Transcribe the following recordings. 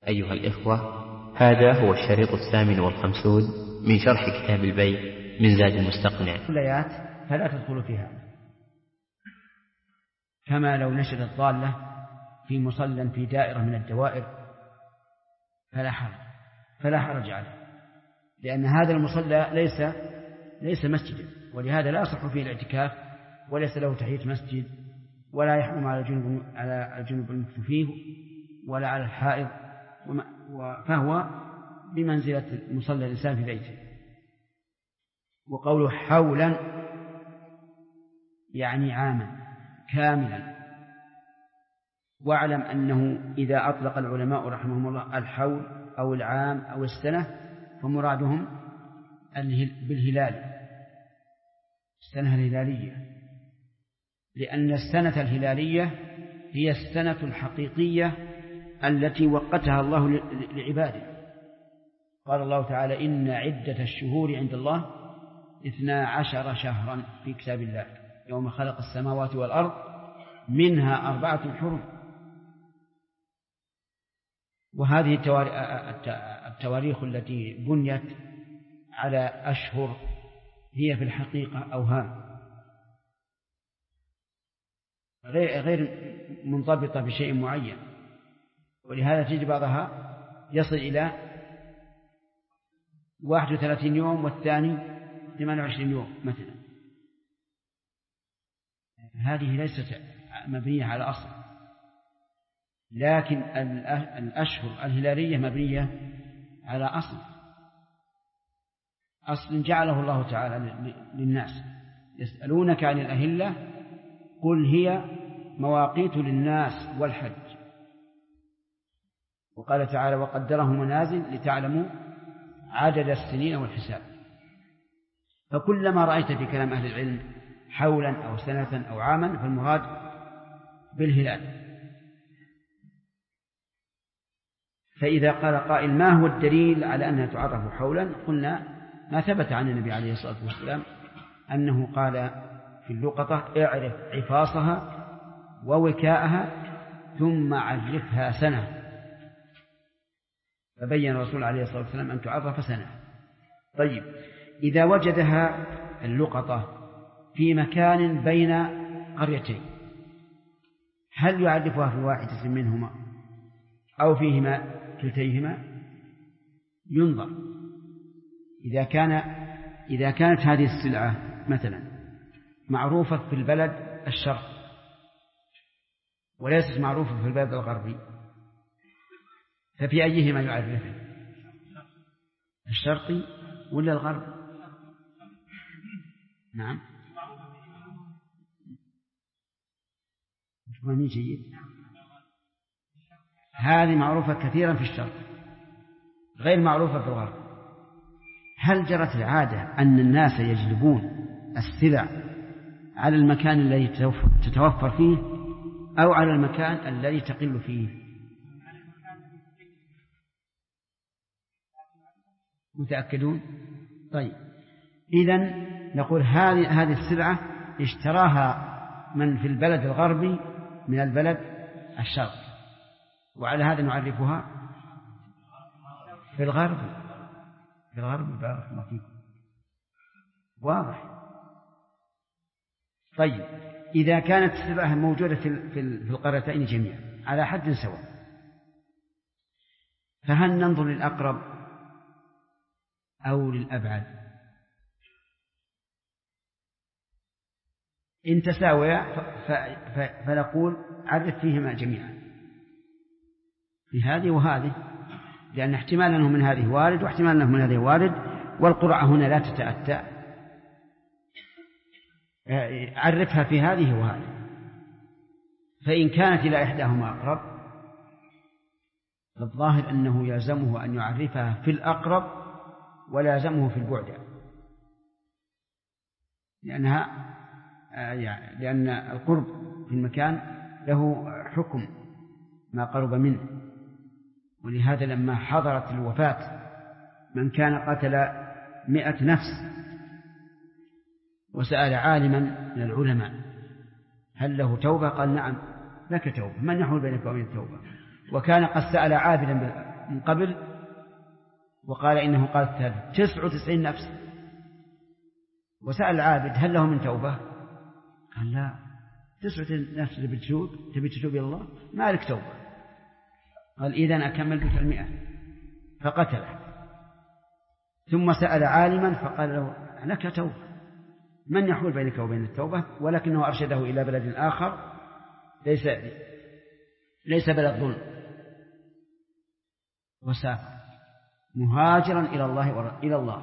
أيها الإخوة، هذا هو الشريط 58 من شرح كتاب البيع من زاد المستقنع. الآيات فلا تدخل فيها، كما لو نشدت ضالة في مصلى في دائرة من الدوائر فلا حرج عليه، لأن هذا المصلى ليس مسجدا، ولهذا لا يصح فيه الاعتكاف، وليس له تحية مسجد، ولا يحرم على الجنوب المكث فيه ولا على الحائض، فهو بمنزلة مصلى الإنسان في بيته. وقوله حولا يعني عاما كاملا. واعلم أنه إذا أطلق العلماء رحمهم الله الحول أو العام أو السنة فمرادهم بالهلال، السنة الهلالية، لأن السنة الهلالية هي السنة الحقيقية التي وقتها الله لعباده. قال الله تعالى: إن عدة الشهور عند الله 12 شهرا في كتاب الله يوم خلق السماوات والأرض منها 4 حرم. وهذه التواريخ التي بنيت على أشهر هي في الحقيقة أوهام غير منضبطة بشيء معين، ولهذا تجد بعضها يصل إلى 31 يوم والثاني 28 يوم مثلا. هذه ليست مبنية على أصل، لكن الأشهر الهلالية مبنية على أصل جعله الله تعالى للناس. يسألونك عن الأهلة قل هي مواقيت للناس والحج. وقال تعالى: وقدره منازل لتعلموا عدد السنين والحساب. فكلما رأيت في كلام أهل العلم حولا أو سنة أو عاما فالمراد بالهلال. فإذا قال قائل: ما هو الدليل على أنها تعرف حولا؟ قلنا: ما ثبت عن النبي عليه الصلاة والسلام أنه قال في اللقطة: اعرف عفاصها ووكاءها ثم عرفها سنة. فبين الرسول عليه الصلاة والسلام أن تعرف سنة. طيب، إذا وجدها اللقطة في مكان بين قريتين، هل يعرفها في واحدة منهما أو فيهما كلتيهما؟ ينظر. إذا كانت هذه السلعة مثلا معروفة في البلد الشرقي وليست معروفة في البلد الغربي، ففي أيهما يعرفها؟ الشرقي ولا الغرب؟ نعم، مفهوم جيد. هذه معروفة كثيرا في الشرق، غير معروفة في الغرب. هل جرت العادة أن الناس يجلبون السلع على المكان الذي تتوفر فيه أو على المكان الذي تقل فيه؟ متأكدون؟ طيب، إذن نقول هذه السلعة اشتراها من في البلد الغربي من البلد الشرقي، وعلى هذا نعرفها في الغرب. بارك الله فيكم، واضح. طيب، إذا كانت السلعة موجودة في القريتين جميعا على حد سواء، فهل ننظر للأقرب أو للأبعد؟ إن تساويا فنقول عرف فيهما جميعا، في هذه وهذه، لأن احتمال أنه من هذه وارد واحتمال أنه من هذه وارد، والقرعة هنا لا تتأتى. عرفها في هذه وهذه. فإن كانت إلى إحداهما أقرب فالظاهر أنه يلزمه أن يعرفها في الأقرب ولا يلزمه في البعد، لأن القرب في المكان له حكم ما قرب منه. ولهذا لما حضرت الوفاة من كان قتل 100 نفس وسأل عالما من العلماء هل له توبة؟ قال: نعم لك توبة، من يحول بينك وبين التوبة؟ وكان قد سأل عابدا من قبل وقال إنه قال الثالث 99 نفس، وسأل العابد هل له من توبة؟ قال لا، 99 نفس تبي تتوب إلى الله ما لك توبة. قال إذن أكمل بك 100، فقتله. ثم سأل عالما فقال له لك توبة، من يحول بينك وبين التوبة؟ ولكنه أرشده إلى بلد آخر ليس بلد ظلم، وسافر مهاجرا إلى الله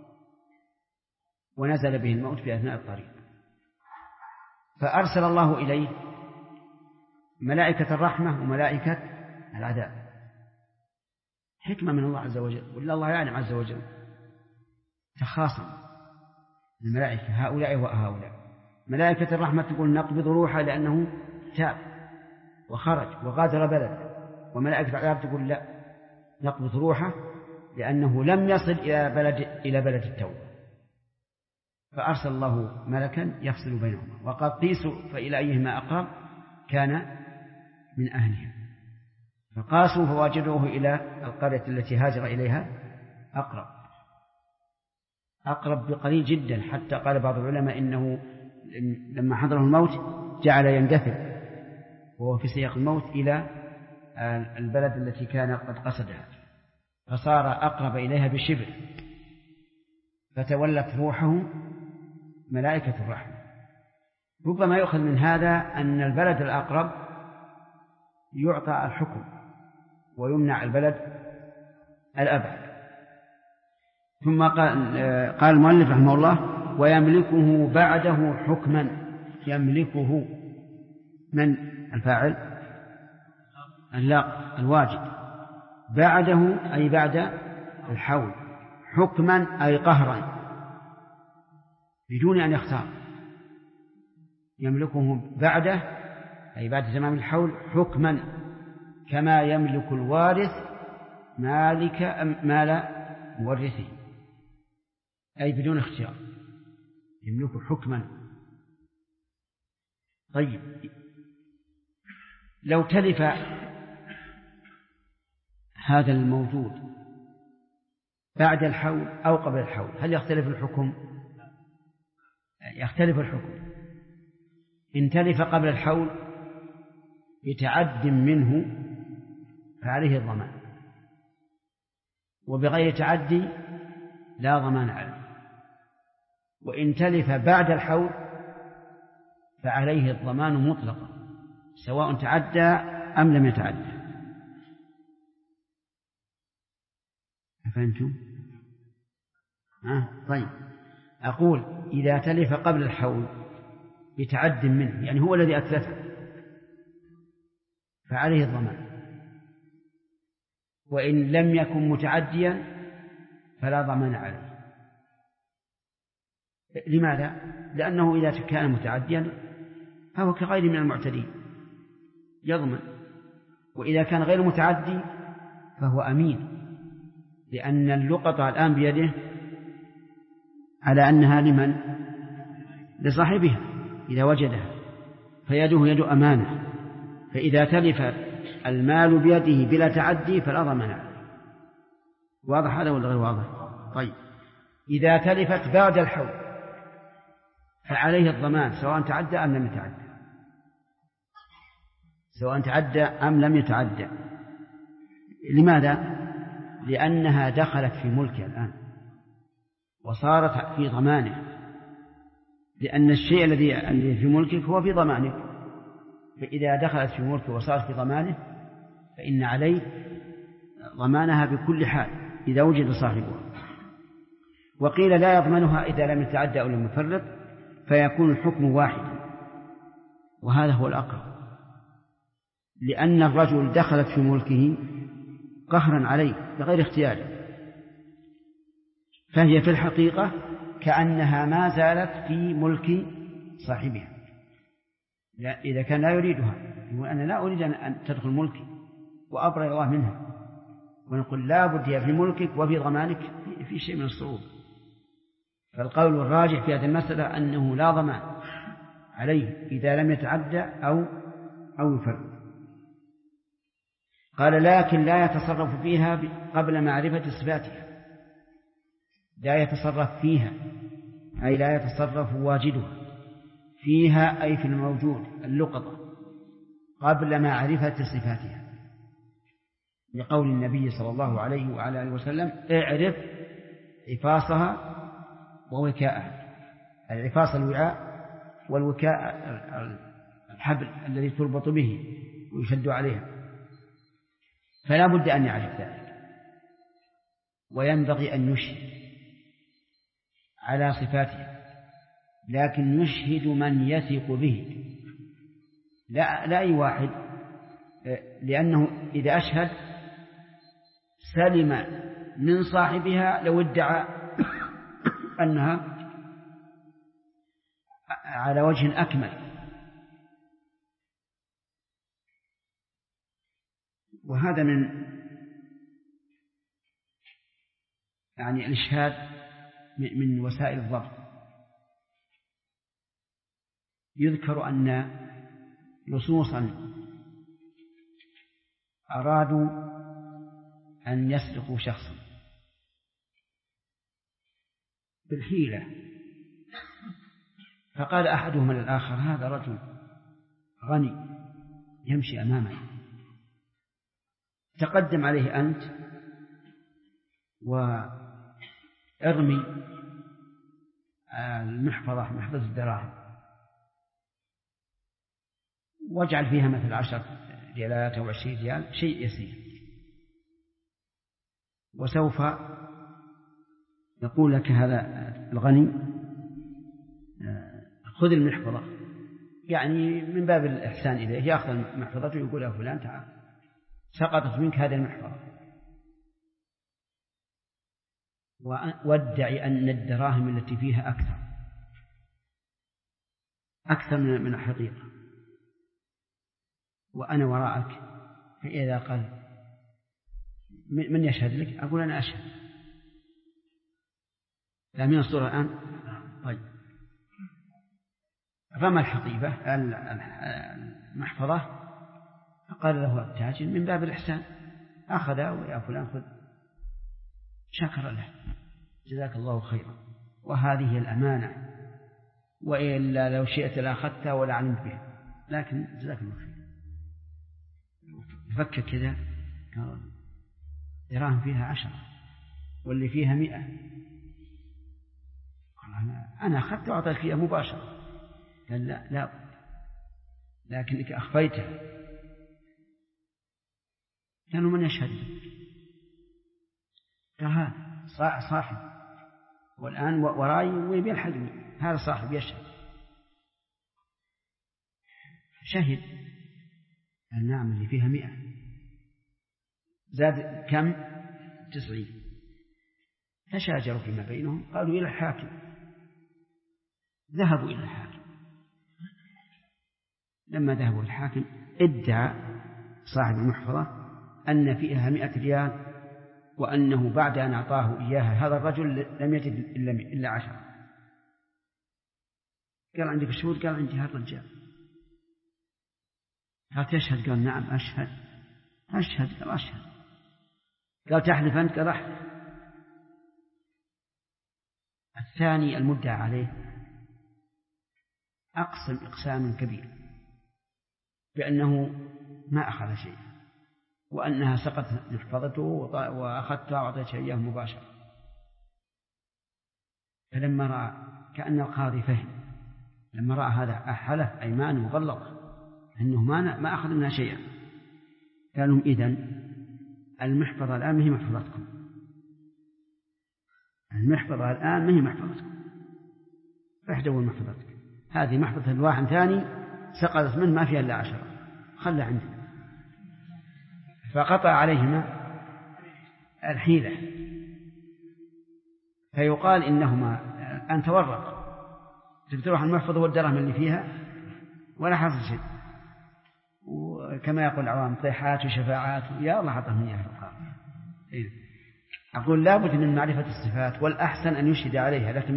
ونزل به الموت في أثناء الطريق، فأرسل الله إليه ملائكة الرحمة وملائكة العذاب، حكمة من الله عز وجل، ولا الله يعلم عز وجل. تخاصم الملائكة هؤلاء وهؤلاء. ملائكة الرحمة تقول نقبض روحه لأنه تاب وخرج وغادر بلد، وملائكة العذاب تقول لا، نقبض روحه لأنه لم يصل إلى بلد التوبة. فأرسل الله ملكا يفصل بينهما وقال قيسوا فإلى أيهما أقرب كان من أهلها، فقاسوا فوجدوه إلى القرية التي هاجر إليها أقرب بقليل جدا، حتى قال بعض العلماء إنه لما حضره الموت جعل يندفع وهو في سياق الموت إلى البلد التي كان قد قصدها، فصار أقرب إليها بشبر، فتولت روحه ملائكة الرحمة. ربما يؤخذ من هذا أن البلد الأقرب يعطى الحكم ويمنع البلد الأبعد. ثم قال المؤلف رحمه الله ويملكه بعده حكما. يملكه من الفاعل؟ الواجد. بعده أي بعد الحول، حكما أي قهرا بدون أن يختار. يملكه بعده أي بعد زمان الحول حكما، كما يملك الوارث مال مورثه، أي بدون اختيار يملك حكما. طيب، لو تلف هذا الموجود بعد الحول أو قبل الحول هل يختلف الحكم؟ يختلف الحكم. إن تلف قبل الحول بتعد منه فعليه الضمان، وبغير تعدي لا ضمان عليه. وإن تلف بعد الحول فعليه الضمان مطلقا سواء تعدى أم لم يتعدى. أفهمتم؟ طيب، أقول إذا تلف قبل الحول بتعد منه، يعني هو الذي أتلفه، فعليه الضمان. وإن لم يكن متعديا فلا ضمان عليه. لماذا؟ لأنه إذا كان متعديا فهو كغير من المعتدين يضمن، وإذا كان غير متعدي فهو أمين، لأن اللقطة الآن بيده على أنها لمن؟ لصاحبها إذا وجدها، فيده يد أمانة. فإذا تلف المال بيده بلا تعدي فلا ضمان عليه. واضح هذا ولا غير واضح؟ طيب، إذا تلفت بعد الحول فعليه الضمان سواء تعدى أم لم يتعدى، سواء تعدى أم لم يتعدى. لماذا؟ لأنها دخلت في ملكه الآن وصارت في ضمانه، لأن الشيء الذي في ملكك هو في ضمانك، فإذا دخلت في ملكه وصارت في ضمانه فإن عليه ضمانها بكل حال إذا وجد صاحبها. وقيل لا يضمنها إذا لم يتعدى أو لم يفرط، فيكون الحكم واحدا، وهذا هو الأقرب، لأن الرجل دخلت في ملكه قهرا عليه بغير اختياره، فهي في الحقيقة كأنها ما زالت في ملك صاحبها إذا كان لا يريدها. يقول أنا لا أريد أن تدخل ملكي وأبرئ الله منها، ونقول لا بد هي في ملكك وفي ضمانك في شيء من الصعوبة. فالقول الراجح في هذه المسألة أنه لا ضمان عليه إذا لم يتعدى أو يفرط. قال لكن لا يتصرف فيها قبل معرفة صفاتها. لا يتصرف فيها أي لا يتصرف واجدها فيها أي في الموجود اللقطة قبل معرفة صفاتها، لقول النبي صلى الله عليه وعلى آله وسلم: اعرف عفاصها ووكاءها. العفاص الوعاء، والوكاء الحبل الذي تربط به ويشد عليها، فلا بد أن يعرف ذلك. وينبغي أن يشهد على صفاتها، لكن يشهد من يثق به، لا أي واحد، لأنه إذا أشهد سلم من صاحبها لو ادعى أنها على وجه أكمل. وهذا من يعني الإشهاد من وسائل الضبط. يذكر أن لصوصا أرادوا أن يسرقوا شخصا بالحيلة، فقال أحدهم للآخر: هذا رجل غني يمشي أمامنا، تقدم عليه أنت وارمي المحفظة، محفظة الدراهم، واجعل فيها مثل 10 ريالات أو 20 ريال، شيء يسير، وسوف يقول لك هذا الغني: خذ المحفظة، يعني من باب الإحسان إليه، يأخذ المحفظة ويقول له: فلان تعال، سقطت منك هذه المحفظة، وادعي أن الدراهم التي فيها أكثر من الحقيقة، وأنا وراءك. فإذا قال: من يشهد لك؟ أقول: أنا أشهد. لا من الصورة الآن. طيب، رمى الحقيبة المحفظة، فقال له التاجر من باب الإحسان، أخذها: ويا فلان خذ، شكر له، جزاك الله خيرا. وهذه الأمانة، وإلا لو شئت لأخذتها ولا علمت بها، لكن جزاك الله خيرا. فكر كذا، دراهم فيها 10 واللي فيها 100، أنا أخذت وأعطيت فيها مباشرة. قال: لا، لكنك أخفيتها. كانوا من يشهد لك؟ قال: هذا صاحب، والآن وراي ويبي الحدوي، هذا صاحب يشهد. شهد. قال: نعم، اللي فيها 100. زاد كم؟ 90. تشاجروا فيما بينهم، قالوا إلى الحاكم. ذهبوا إلى الحاكم. لما ذهبوا إلى الحاكم ادعى صاحب المحفظة أن فيها 100 ريال، وأنه بعد أن أعطاه إياها هذا الرجل لم يجد إلا 10. قال: عندك شهود؟ قال: عندي هذا الرجال. قال: تشهد؟ قال: نعم أشهد. قال: أشهد. قال: تحلف أنت؟ قال: أحلف. الثاني المدعى عليه أقسم إقسام كبير بأنه ما أخذ شيء، وأنها سقطت محفظته وأخذتها وأعطيتها إياه مباشرة. فلما رأى، كأن القاضي فهم، لما رأى هذا حلف أيمان مغلظة أنه ما أخذ منها شيئا، قالوا: إذن المحفظة الآن ما هي محفظتكم، المحفظة الآن ما هي محفظتكم، احدوا محفظتك، هذه محفظة الواحد ثاني سقطت منه ما فيها إلا 10، خلى عندنا. فقطع عليهما الحيلة. فيقال إنهما أن تورط، تروح المحفظة والدرهم اللي فيها ولا حصل شيء، وكما يقول العوام طيحات وشفاعات، يا الله عطهم إياها القاضي. أقول لابد من معرفة الصفات، والأحسن أن يشهد عليها، لكن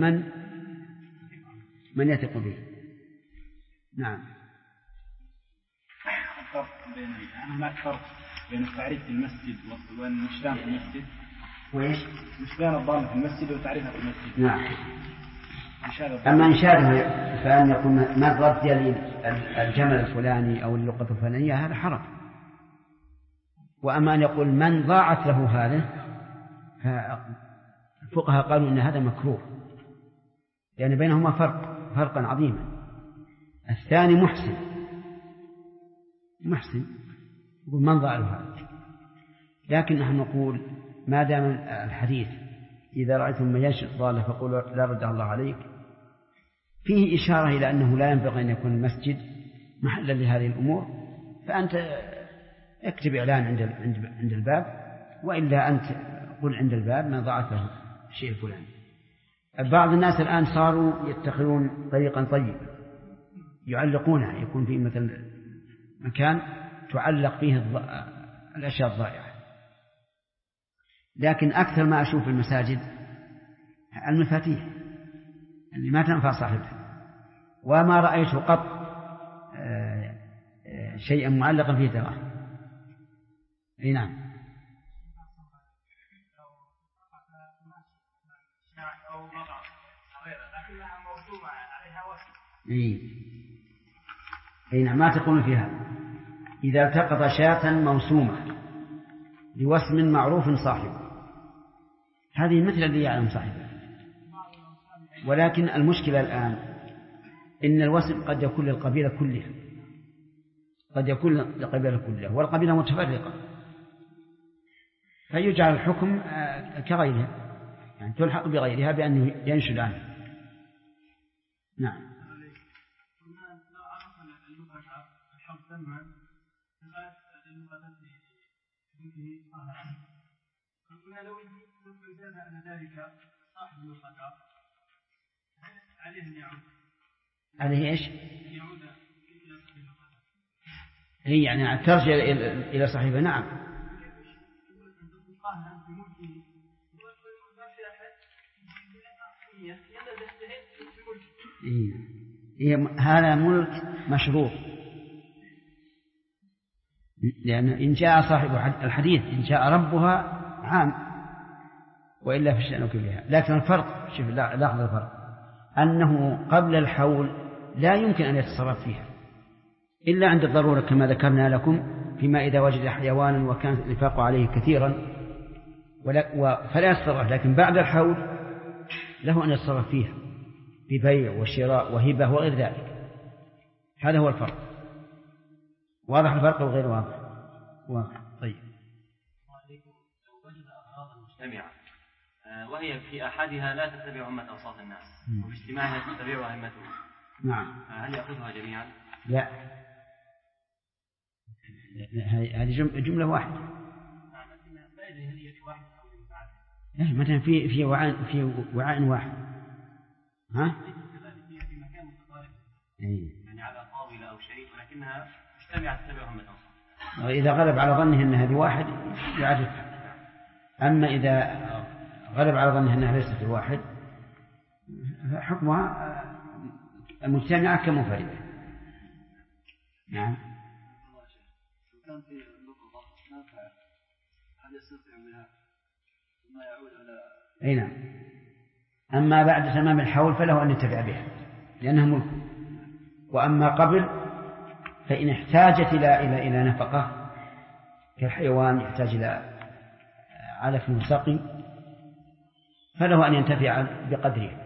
من يثق به. نعم. الفرق بين هناك فرق بين التعريف في المسجد والنشدان في المسجد. وإيش؟ نشدان الضالة في المسجد وتعريفها في المسجد. نعم. أما إنشادها فأن يقول من رد لي الجمل الفلاني أو اللقطة الفلانية هذا حرام. وأما أن يقول من ضاعت له هذا فالفقهاء قالوا إن هذا مكروه، لأن بينهما فرقا عظيما. الثاني محسن يقول من ضاع له هذا، لكن نحن نقول ما دام الحديث إذا رأيتم من ينشد ضالة فقولوا لا رد الله عليك، فيه إشارة إلى أنه لا ينبغي أن يكون المسجد محلا لهذه الأمور، فأنت اكتب إعلان عند الباب، وإلا أنت قل عند الباب ما ضاعت له الشيء الفلاني. بعض الناس الآن صاروا يتخذون طريقا طيبا يعلقونها، يكون في مثل مكان تعلق فيه الأشياء الضائعة. لكن أكثر ما أشوف في المساجد المفاتيح اللي ما تنفع صاحبها، وما رأيت قط شيئا معلقا فيه دراهم. اي نعم. اي نعم. ما تقولون فيها إذا التقط شاة موسومة بوسم معروف صاحبه، هذه مثل الذي يعلم صاحبه. ولكن المشكلة الآن إن الوسم قد يكون للقبيلة كلها، والقبيلة متفرقة، فيجعل الحكم كغيرها، يعني تلحق بغيرها بأنه ينشد عنه. نعم. عليه ايش؟ هي يعني ترجع إلى صاحبه. نعم. هذا ملك مشروط، لأن إن جاء صاحب الحديث إن جاء ربها عام، وإلا في الشأن كلها. لكن الفرق، شوف لاحظ الفرق، أنه قبل الحول لا يمكن أن يتصرف فيها إلا عند الضرورة كما ذكرنا لكم، فيما إذا وجد حيوانا وكان الإنفاق عليه كثيرا فلا يتصرف. لكن بعد الحول له أن يتصرف فيها ببيع وشراء وهبة وغير ذلك. هذا هو الفرق. واضح الفرق وغير واضح؟ واضح. طيب. وجد أغراض مجتمعة وهي في أحدها لا تتبع أمة أوساط الناس، وفي اجتماعها تتبعها أئمتهم. نعم. هل يأخذها جميعا؟ لا، هذه جملة واحدة. مثلا في وعاء واحد. ها؟ يعني على طاولة أو شيء، ولكنها مجتمعة تتبعها أمة أوساط. وإذا غلب على ظنه أن هذه واحد يعرف. أما إذا غلب على ظنه أنها ليست الواحد حكمها مجتمعة كمنفردة. نعم. كان في النقطة نافع هل يستطيع بها ما يعود على أي نعم. أما بعد تمام الحول فله أن يتبع بها لأنها ملك. وأما قبل فإن احتاجت إلى نفقة كالحيوان يحتاج إلى علف وسقي فله أن ينتفع بقدره،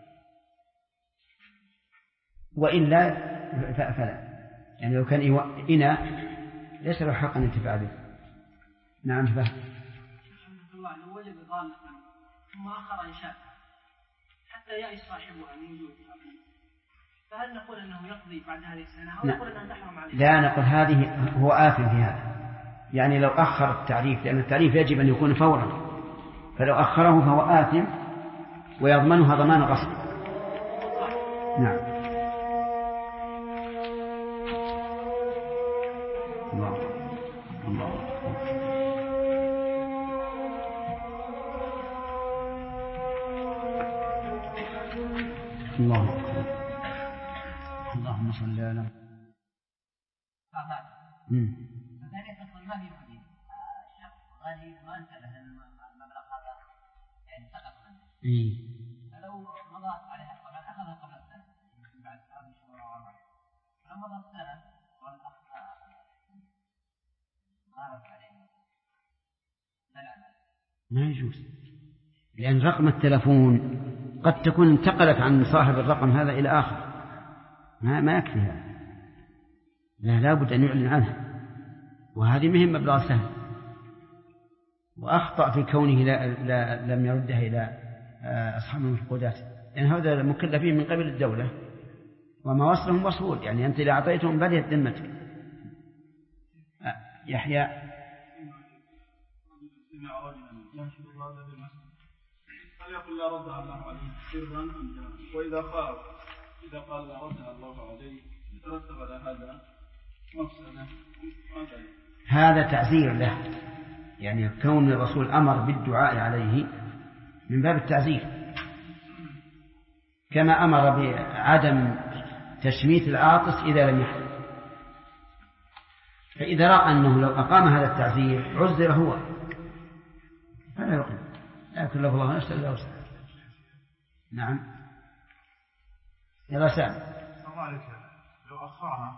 وإلا فلا. يعني لو كان إناء ليس له حق أن ينتفع به. نعم. فهم. لو وجد ضالة ثم آخر إنشاء حتى يأس صاحبها من وجودها، فهل نقول أنه يقضي بعد هذه السنة أو نقول أنها تحرم عليه؟ لا، نقول هذه هو آثم في هذا. يعني لو أخر التعريف، لأن التعريف يجب أن يكون فورا، فلو أخره فهو آثم ويضمنها ضمان غصب. نعم. الله أكبر. اللهم صل على. ثانية ما في هذه ما انتبه المبلغ هذا يعني سقط منه. فلو مضت عليها طبعا أخذها قبل السنة بعد 3 شهور أو 4 لو مضت سنة والأخ غارت عليه ما يجوز، لأن رقم التلفون قد تكون انتقلت عن صاحب الرقم هذا إلى آخر، ما يكفيها، لا بد أن يعلن عنها، وهذه مهم مبلغ سهل، وأخطأ في كونه لم يردها إلى أصحاب المفقودات، لأن هذا مكلفين من قبل الدولة وما وصلهم وصول، يعني أنت إذا أعطيتهم بديت ذمتك. يحيى هل يقول لا ردها الله عليه سرا أم جهرا؟ وإذا خاف إذا قال لا ردها الله عليه يترتب على هذا مفسدة. هذا تعزير له، يعني كون الرسول أمر بالدعاء عليه من باب التعزير، كما أمر بعدم تشميت العاطس إذا لم يحدث. فإذا رأى أنه لو أقام هذا التعزير عزر هو فلا يقل، لا يكلف الله نفسا إلا وسعها. نعم. يا سام. السلام عليكم. لو أخاها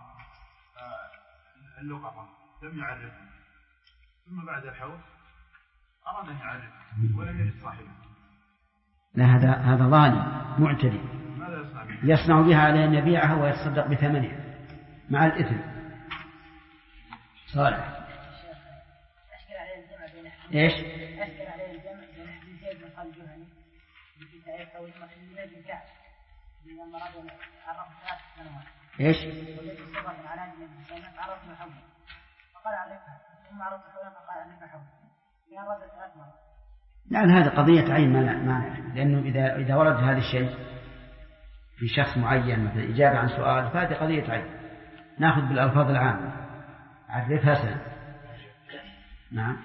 اللقطة لم يعرفها ثم بعد الحول أراد أن يعرفها ولم يجد صاحبها، لا هذا ظالم معتدي، يصنع بها على أن يبيعها ويتصدق بثمنها مع الإثم. صالح. إيش؟ أشكل عليه الجمع بين حديث زيد بن خالد الجهني في تعريف أو المخلوقات الكعب من المراد عرف 3 سنوات. إيش؟ وجد صفة على النبي صلى الله عليه وسلم عرفنا حوله فقال عرفها ثم عرف حوله فقال عرفنا حوله من رد 3 مرات. يعني هذه قضية عين ما نعرف، لأنه إذا ورد هذا الشيء في شخص معين مثل إجابة عن سؤال فهذه قضية عين، نأخذ بالألفاظ العامة عرفها سنة. نعم.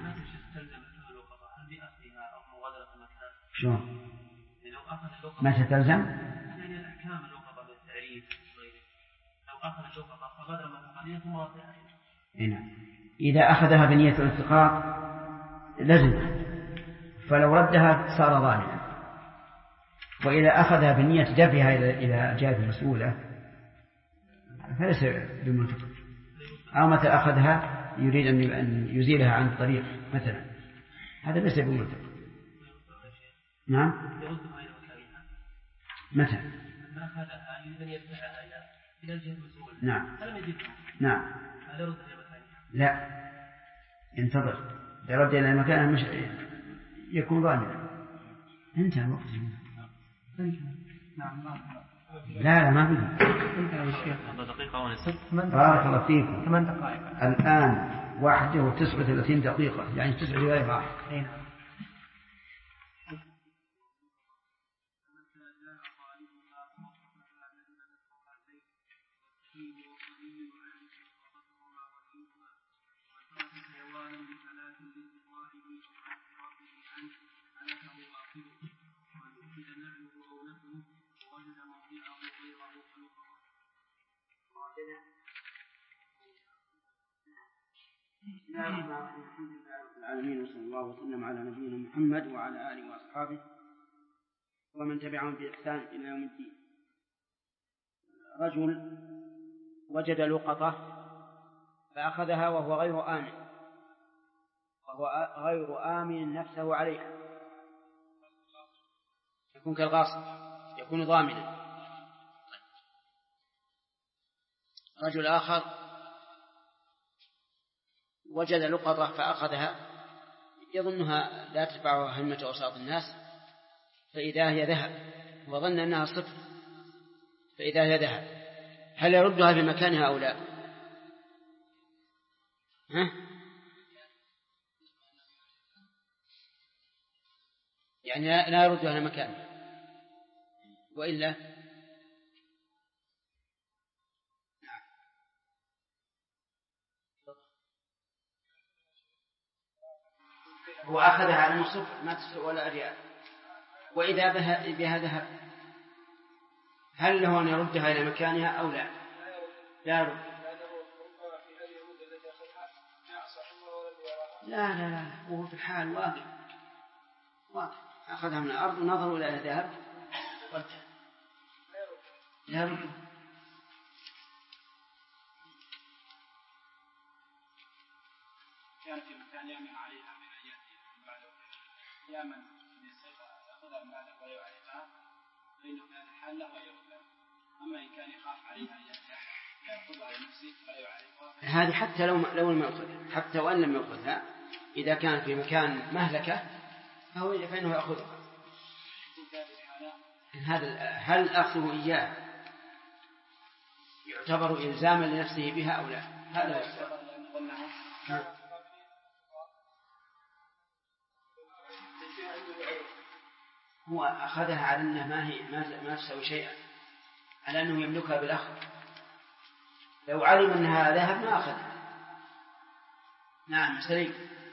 شلون؟ ما تتلزم؟ يعني الأحكام اللقطة بالتعريف وغيره، لو أخذ اللقطة فغدر من القضية ثم وضعها. نعم. إذا أخذها بنية الالتقاط لزمها، فلو ردها صار ظالما، وإذا أخذها بنية دفعها إلى جهة المسؤولة فليس بملتقط. أو متى أخذها يريد أن يزيلها عن الطريق مثلا، هذا ليس بملتقط. نعم. متى؟ نعم. نعم. لا، انتظر، يرد إلى مكانه مش يكون ظالما. انتهى الوقت. لا ما بي. بارك الله فيكم. 8 دقائق الآن 1:39 دقيقة، يعني 9 دقائق راح. العالمين، وصلى الله وسلم على نبينا محمد وعلى آله وأصحابه ومن تبعهم بإحسان إلى يوم الدين. رجل وجد لقطة فأخذها وهو غير آمن نفسه عليها، يكون كالغاصب، يكون ضامنا. رجل آخر وجد لقطة فأخذها يظنها لا تتبعها همة أوساط الناس، فإذا هي ذهب وظن أنها صفر، فإذا هي ذهب هل يردها في مكانها أو لا؟ يعني لا يردها في مكانها، وإلا هو أخذها على صفر ما تسوى ولا ريال، وإذا بها ذهب هل له أن يردها إلى مكانها أو لا؟ لا يرد. لا وهو في الحال واقع أخذها من الأرض ونظروا إلى ذهب ردها لا رده. كان في مكان يأمن عليها من أن يأتي بعد يأمن يأخذها من بعد ويعرفها فإنه كان الحال لا ويرد. أما إن كان يخاف عليها أن يأخذها لنفسه فلا يعرفها. هذه حتى لو لم يأخذها، حتى وأن لم يأخذها، إذا كان في مكان مهلكة فإنه يأخذها. هل أخذه إياه يعتبر إلزاما لنفسه بها أو لا؟ هذا هو أخذها على أنها ما تسوي شيئا، على أنه يملكها بالأخذ. لو علم أنها ذهب ما أخذها. نعم سليم.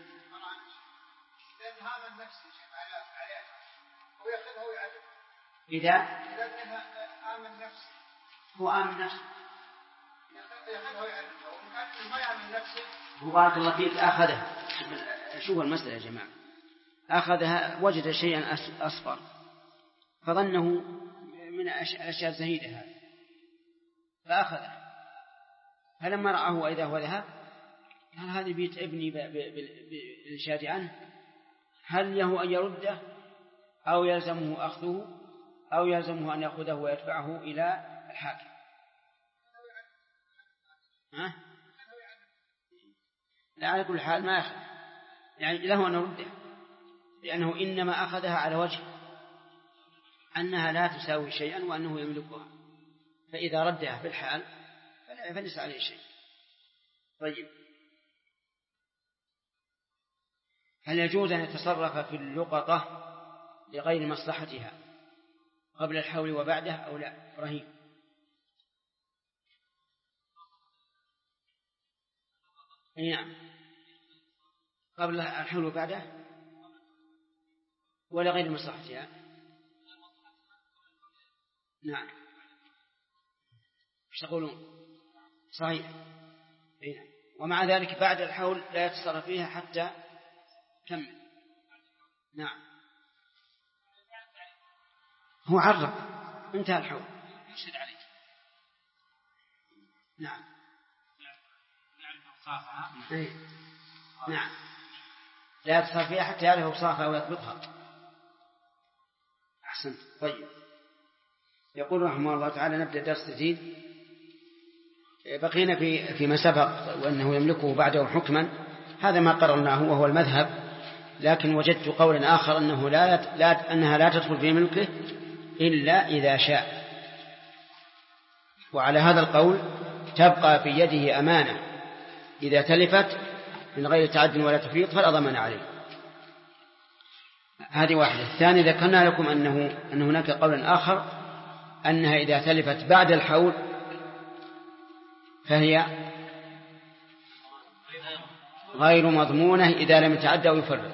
لأن هذا النفس عليها ويأخذها ويعرفها. إذا آمن نفسه هو آمن نفسه يأخذها ويعرفها، ومكان ما يأمن نفسه هو بارك الله فيك أخذها. شوف المسألة يا جماعة، أخذها وجد شيئا أصفر فظنه من الأشياء الزهيدة هذه فأخذها، فلما رآه وإذا هو ذهب قال هذه بيت ابني بالإنشاد عنه، هل له أن يرده أو يلزمه أخذه أو يلزمه أن يأخذه ويدفعه إلى الحاكم؟ لا على كل حال ما أخذ، يعني له أن يرده، لأنه إنما أخذها على وجه أنها لا تساوي شيئا وأنه يملكها، فإذا ردها في الحال فليس عليه شيء. طيب، هل يجوز أن يتصرف في اللقطة لغير مصلحتها قبل الحول وبعده أو لا؟ إبراهيم. نعم، قبل الحول وبعده ولا غير مصلحتها. نعم، ايش تقولون؟ صحيح. ومع ذلك بعد الحول لا يتصرف فيها حتى كمل. نعم، هو عرف انتهى الحول يشهد عليك. نعم نعم، لا يتصرف فيها حتى يعرف أوصافها ويضبطها. أحسنت. طيب، يقول رحمه الله تعالى: نبدأ درس جديد. بقينا فيما سبق وأنه يملكه بعده حكما، هذا ما قررناه وهو المذهب، لكن وجدت قولا آخر أنه أنها لا تدخل في ملكه إلا إذا شاء، وعلى هذا القول تبقى في يده أمانة إذا تلفت من غير تعد ولا تفريط فلا ضمان عليه. هذه واحدة. الثاني، ذكرنا لكم أن هناك قولا آخر أنها إذا تلفت بعد الحول فهي غير مضمونة إذا لم يتعدى أو يفرط،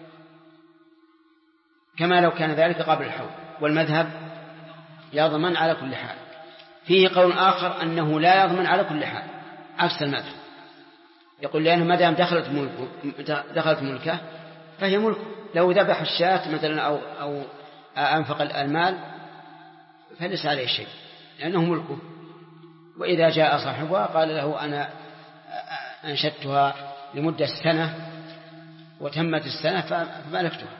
كما لو كان ذلك قبل الحول، والمذهب يضمن على كل حال. فيه قول آخر أنه لا يضمن على كل حال عكس المذهب، يقول لأنه ما دام دخلت ملكه فهي ملكه، لو ذبح الشاة مثلا أو أنفق المال فليس عليه شيء لأنه ملكه، وإذا جاء صاحبها قال له أنا أنشدتها لمدة سنة وتمت السنة فملكتها.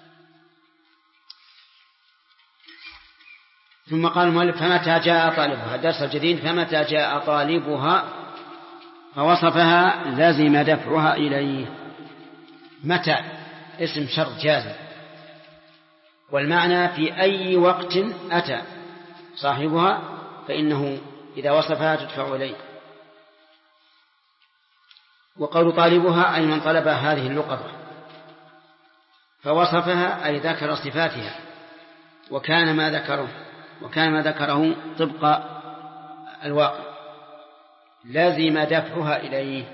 ثم قال المؤلف: فمتى جاء طالبها، الدرس الجديد: فمتى جاء طالبها فوصفها لزم دفعها إليه. متى اسم شرط جازم، والمعنى في أي وقت أتى صاحبها فإنه إذا وصفها تدفع إليه. وقول طالبها أي من طلب هذه اللقطة، فوصفها أي ذكر صفاتها، وكان ما ذكره طبق الواقع. لازم دفعها إليه،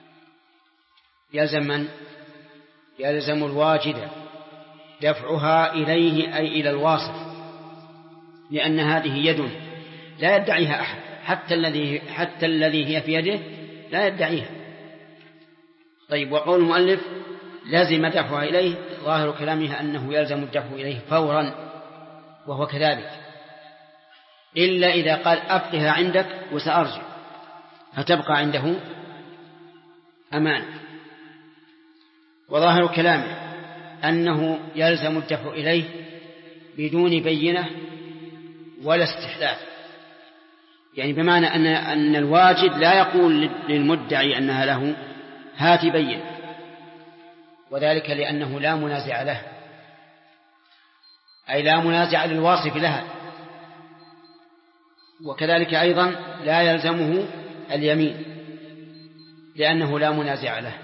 يلزم الواجد دفعها إليه أي إلى الواصف، لأن هذه يد لا يدعيها أحد، حتى الذي هي في يده لا يدعيها، طيب، وقول المؤلف لازم دفعها إليه، ظاهر كلامها أنه يلزم الدفع إليه فورا، وهو كذلك، إلا إذا قال أبقها عندك وسأرجع، فتبقى عنده أمانة. وظاهر كلامه أنه يلزم الدفع إليه بدون بينة ولا استحلال، يعني بمعنى أن الواجد لا يقول للمدعي أنها له هات بين، وذلك لأنه لا منازع له، أي لا منازع للواصف لها. وكذلك أيضا لا يلزمه اليمين لأنه لا منازع له.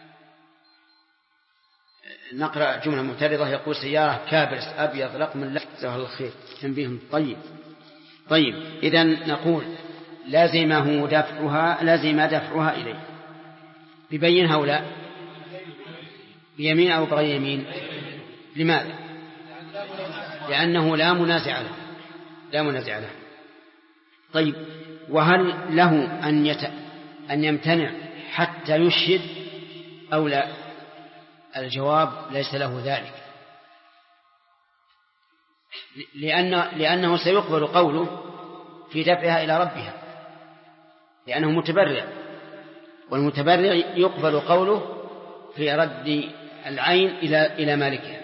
نقرأ جملة معترضة، يقول سيارة كابرس أبيض رقم الله جزاه الله خير تنبيه طيب إذن نقول لازم دفعها إليه ببين هؤلاء بيمين أو بغير يمين. لماذا؟ لأنه لا منازع له. طيب، وهل له أن يمتنع حتى يشهد أو لا؟ الجواب ليس له ذلك، لأنه سيقبل قوله في دفعها إلى ربها، لأنه متبرع، والمتبرع يقبل قوله في رد العين إلى مالكها.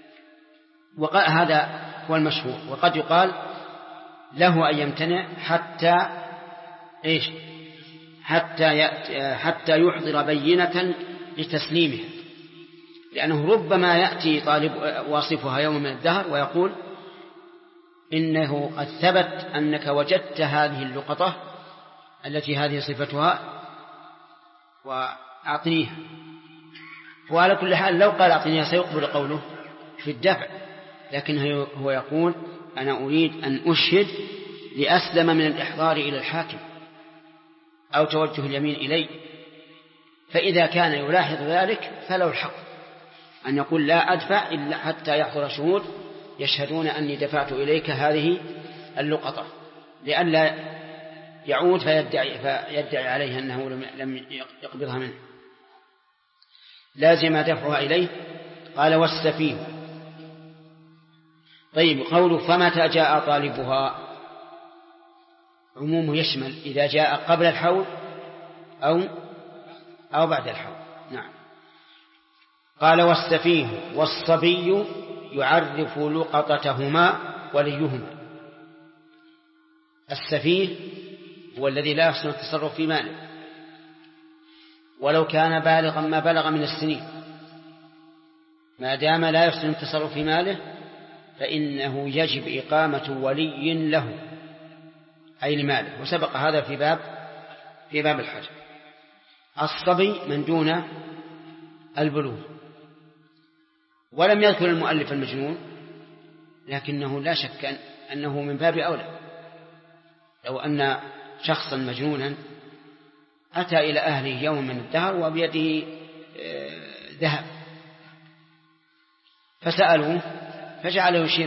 وهذا هو المشهور. وقد يقال له أن يمتنع حتى يحضر بينة لتسليمها، لأنه ربما يأتي طالب واصفها يوم من الدهر ويقول إنه قد ثبت أنك وجدت هذه اللقطة التي هذه صفتها وأعطنيها. وعلى كل حال لو قال أعطنيها سيقبل قوله في الدفع، لكن هو يقول أنا أريد أن أشهد لأسلم من الإحضار إلى الحاكم أو توجه اليمين إليه. فإذا كان يلاحظ ذلك فله الحق أن يقول لا أدفع إلا حتى يحضر شهود يشهدون أني دفعت إليك هذه اللقطة، لئلا يعود فيدعي عليه أنه لم يقبضها منه. لازم دفعها إليه. قال والسفيه. طيب، قوله فمتى جاء طالبها عمومه يشمل إذا جاء قبل الحول أو بعد الحول. نعم. قال والسفيه والصبي يعرف لقطتهما وليهما. السفيه هو الذي لا يحسن التصرف في ماله، ولو كان بالغا ما بلغ من السنين، ما دام لا يحسن التصرف في ماله فإنه يجب إقامة ولي له أي لماله، وسبق هذا في باب الحج. الصبي من دون البلوغ. ولم يذكر المؤلف المجنون، لكنه لا شك أنه من باب أولى. لو أن شخصا مجنونا أتى إلى أهله يوم من الدهر وبيده ذهب فسألوه فجعل يشير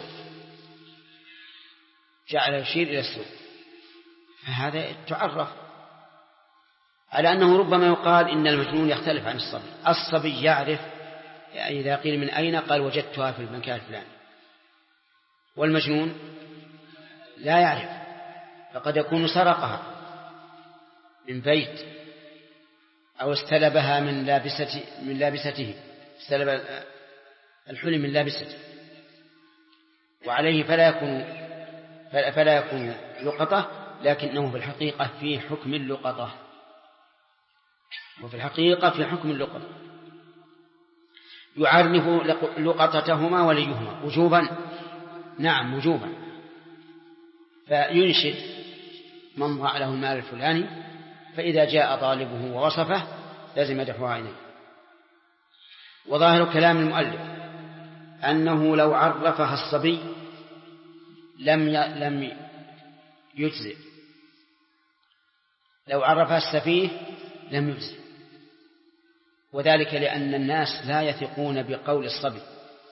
إلى السوق، فهذا تعرف على أنه ربما يقال إن المجنون يختلف عن الصبي. الصبي يعرف، إذا قيل من أين قال وجدتها في المكان الفلاني، والمجنون لا يعرف، فقد يكون سرقها من بيت أو استلبها من لابسته، استلب الحلم من لابسته، وعليه فلا يكون لقطة، لكنه في الحقيقة في حكم اللقطة، يعرف لقطتهما وليهما وجوبا. نعم وجوبا. فينشد من ضاع له المال الفلاني، فإذا جاء طالبه ووصفه لازم دفعها إليه. وظاهر كلام المؤلف أنه لو عرفها الصبي لم يجزئ، لو عرفها السفيه لم يجزئ، وذلك لأن الناس لا يثقون بقول الصبي،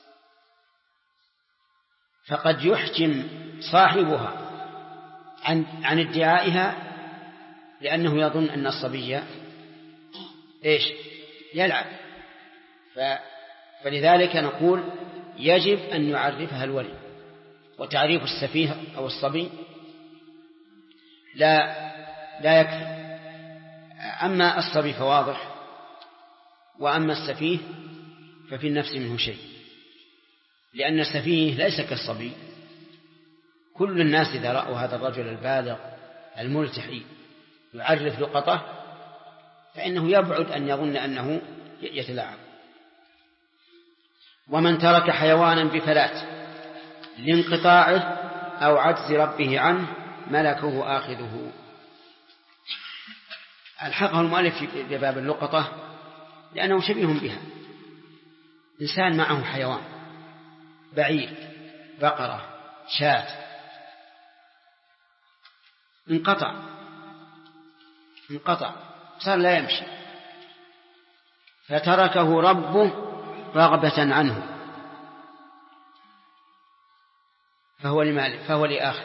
فقد يحجم صاحبها عن ادعائها لأنه يظن أن الصبي يلعب. فلذلك نقول يجب أن يعرفها الولي. وتعريف السفيه أو الصبي لا يكفي. أما الصبي فواضح، وأما السفيه ففي النفس منه شيء، لأن السفيه ليس كالصبي. كل الناس إذا رأوا هذا الرجل البالغ الملتحي يعرف لقطه فإنه يبعد أن يظن أنه يتلاعب. ومن ترك حيوانا بفلات لانقطاعه أو عجز ربه عنه ملكه آخذه. الحقه المؤلف في باب اللقطة لأنه شبيه بها. إنسان معه حيوان، بعير، بقرة، شاة، انقطع صار لا يمشي، فتركه ربه رغبة عنه، فهو لمالك، فهو لآخر،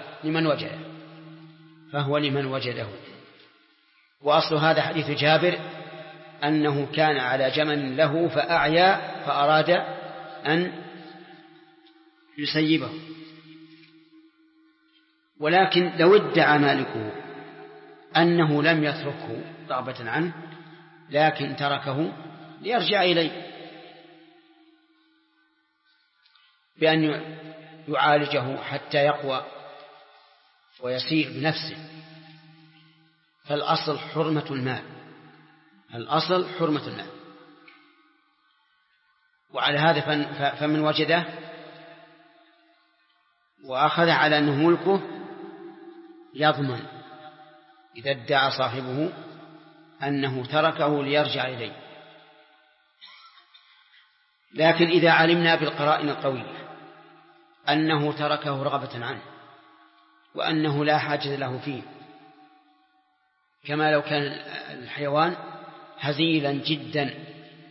فهو لمن وجده. وأصل هذا حديث جابر أنه كان على جمل له فأعيا فأراد أن يسيبه، ولكن لو ادعى مالكه أنه لم يتركه رغبة عنه لكن تركه ليرجع إليه بأن يعالجه حتى يقوى ويسير بنفسه، فالأصل حرمة المال، وعلى هذا فمن وجده وأخذ على أنه ملكه يضمن إذا ادعى صاحبه أنه تركه ليرجع إليه. لكن إذا علمنا بالقرائن القوية أنه تركه رغبة عنه وأنه لا حاجة له فيه، كما لو كان الحيوان هزيلا جدا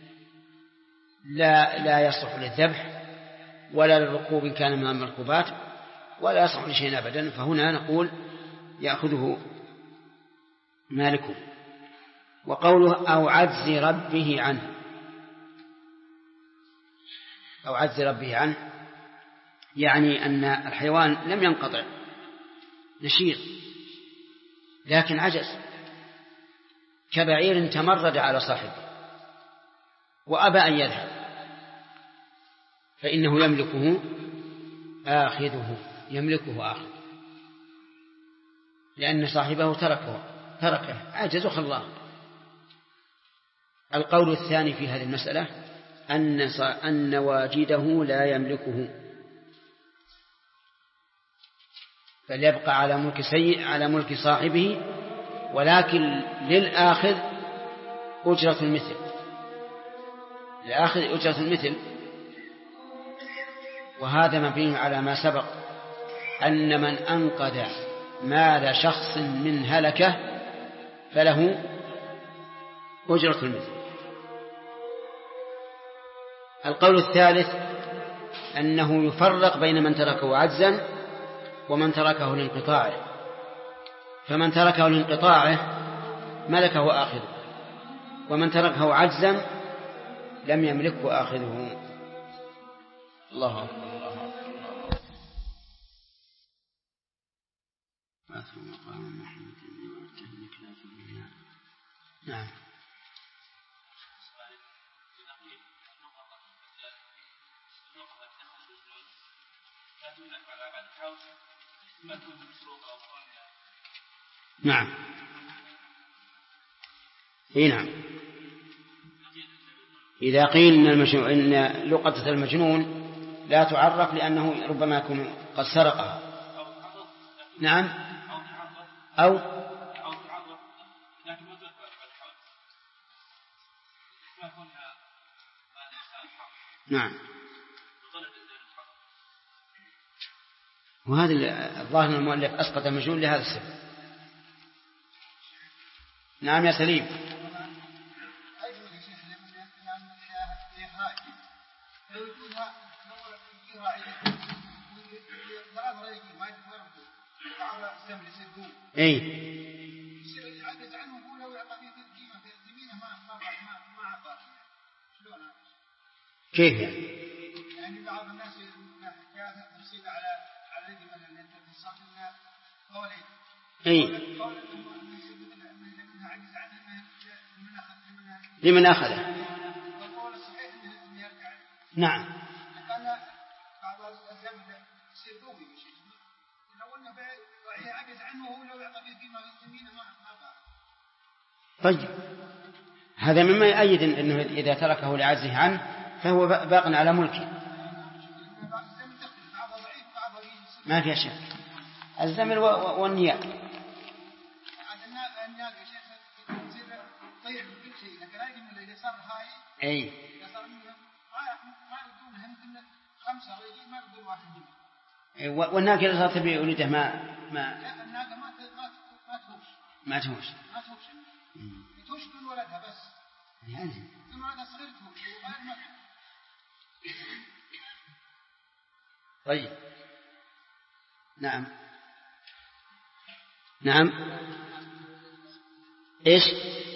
لا يصلح للذبح ولا للركوب إن كان من المركوبات ولا يصلح لشيء أبدا، فهنا نقول يأخذه مالكه. وقوله أو عجز ربه عنه يعني أن الحيوان لم ينقطع، نشيط لكن عجز، كبعير تمرد على صاحبه وأبى أن يذهب، فإنه يملكه آخذه، لأن صاحبه تركه عجز خلاه. القول الثاني في هذه المسألة أن واجده لا يملكه، فليبقى على ملك صاحبه، ولكن للآخذ أجرة المثل، وهذا مبني على ما سبق أن من أنقذ مال شخص من هلكة فله أجرة المثل. القول الثالث أنه يفرق بين من تركه عجزا ومن تركه لانقطاعه، فمن تركه لانقطاعه ملكه آخذه، ومن تركه عجزا لم يملكه آخذه. الله أكبر. نعم. نعم. نعم. إذا قيل إن لقطة المجنون لا تعرف لأنه ربما يكون قد سرقها. نعم. أو نعم. وهذا الظاهر المؤلف أسقط المجنون لهذا السبب. نعم يا سليم. اي كيف يعني؟ يعني بعض الناس حكايات تفصيل على الذي مثلا اتصال الناس قولين. اي قول انه عجز عنه لمن اخذه؟ والقول الصحيح انه يرجع. نعم. لان بعض الزمن يصير دوبي شيء. لو انه عجز عنه وهو لو يعطى به قيمه يمينه ما قال. طيب هذا مما يؤيد انه اذا تركه لعجزه عنه فهو باق على ملكه. ما فيها شك. الزمن والنياب. النياب يا شيخ تصير طير كل شيء لكن هذه من اللي صار هاي. اي. صار منهم ما يردونها يمكن 5 ويجي ما يردون 1 جنيه. والناقة إذا صارت بولده ما لا الناقة ما تهوش. تهوش من ولدها بس. يعني. ثم ولدها صغير تهوش. طيب. نعم. نعم. إيش؟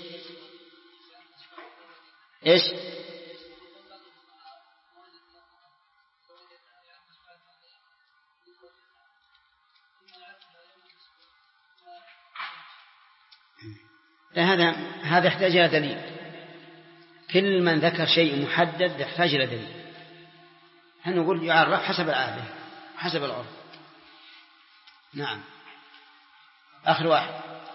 هذا يحتاج إلى دليل. كل من ذكر شيء محدد يحتاج إلى دليل. هنقول يعرف حسب العادة حسب العرف. نعم. آخر واحد.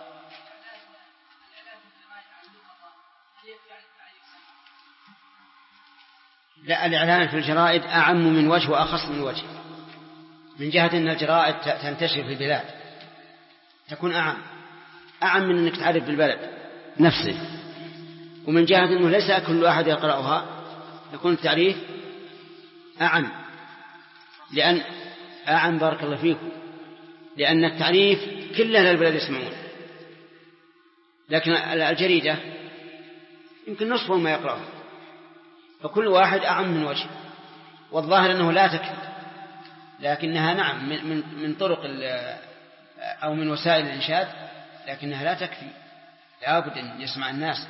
لا الإعلان في الجرائد أعم من وجه وأخص من وجه. من جهة أن الجرائد تنتشر في البلاد تكون أعم من أنك تعرف بالبلد نفسه. ومن جهة أنه ليس كل أحد يقرأها يكون التعريف أعم. لأن أعم بارك الله فيكم لأن التعريف كل أهل البلد يسمعون. لكن الجريدة يمكن نصفهم ما يقرأها فكل واحد أعم من وجه. والظاهر أنه لا تكفي لكنها نعم من طرق أو من وسائل الإنشاد لكنها لا تكفي لابد أن يسمع الناس.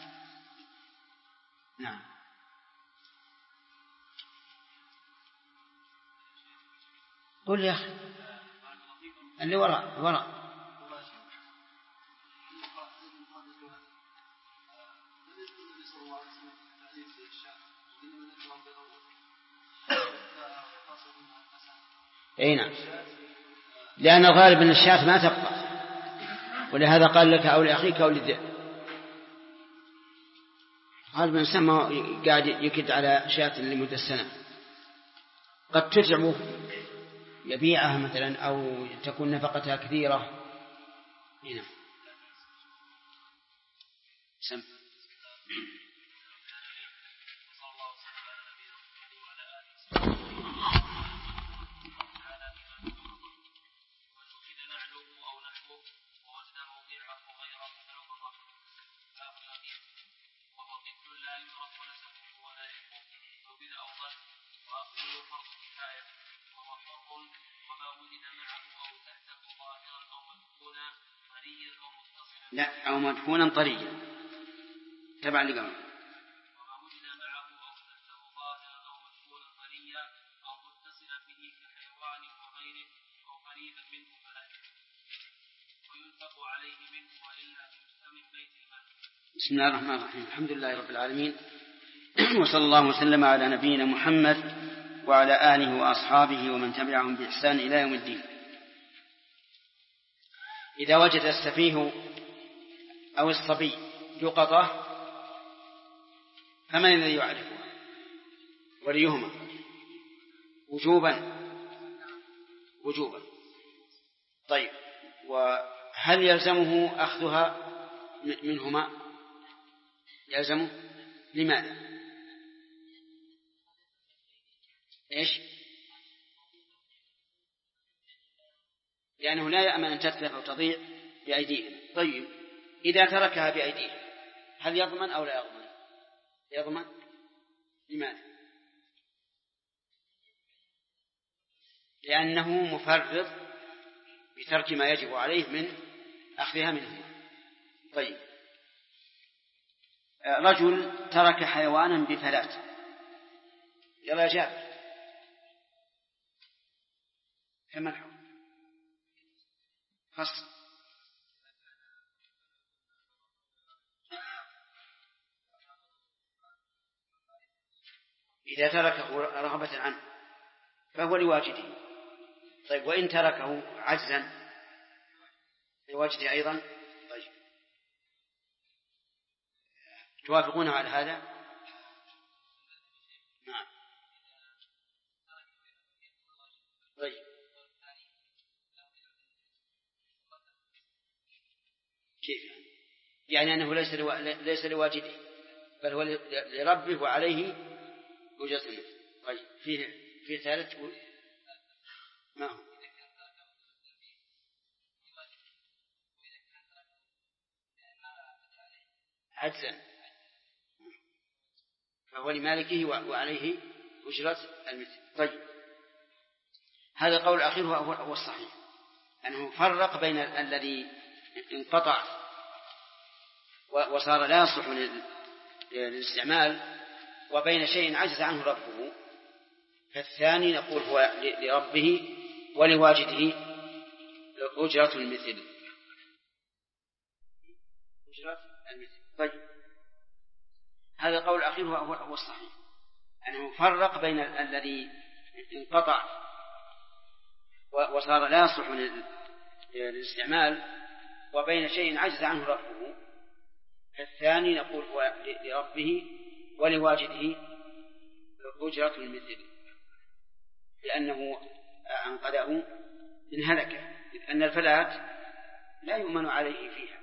نعم. قل يا أخي اللي وراء أي نعم. لأن الغالب أن الشاة ما تبقى ولهذا قال لك أو لأخيك أو للذئب. غالب الإنسان ما قاعد يكد على شاة لمدة سنة قد تتعبه يبيعها مثلا أو تكون نفقتها كثيرة. هنا سم. لا أو مدفونا طريا تبع لقوم وما وجد معه أو تحته ظاهرا أو مدفونا طريا أو متصلا به كحيوان وغيره أو قريبا منه فلا وينفق عليه منه وإلا من بيت المال. بسم الله الرحمن الرحيم. الحمد لله رب العالمين وصلى الله وسلم على نبينا محمد وعلى آله وأصحابه ومن تبعهم بإحسان إلى يوم الدين. إذا وجد السفيه أو الصبي لقطة فمن الذي يعرفها؟ وليهما وجوبا. طيب وهل يلزمه أخذها منهما؟ يلزمه. لماذا؟ إيش؟ لأنه لا يأمن أن تتلف أو تضيع بأيديهم. طيب إذا تركها بأيديهم هل يضمن أو لا يضمن؟ يضمن. لماذا؟ لأنه مفرط بترك ما يجب عليه من أخذها منه. طيب رجل ترك حيوانا بفلات. يلا يا جابر، كما الحكم؟ فصل. إذا تركه رغبة عنه فهو لواجده. طيب وإن تركه عجزا لواجده أيضا. طيب توافقون على هذا؟ نعم. طيب كيف يعني أنه ليس لواجده بل هو لربه وعليه وجزء. طيب في ثالث ما هو؟ عجزا فهو لمالكه وعليه أجرة المثل. طيب هذا القول الأخير هو الصحيح، أنه فرق بين الذي انقطع وصار لا يصلح للاستعمال وبين شيء عجز عنه ربه، فالثاني نقول هو لربه ولواجده أجرة المثل. طيب هذا القول الأخير هو الصحيح، أنه فرق بين الذي انقطع وصار لا يصلح للاستعمال وبين شيء عجز عنه ربه، فالثاني نقول هو لربه ولواجده أجرة المثل، لأنه أنقذه من هلكة، لأن الفلات لا يؤمن عليه فيها.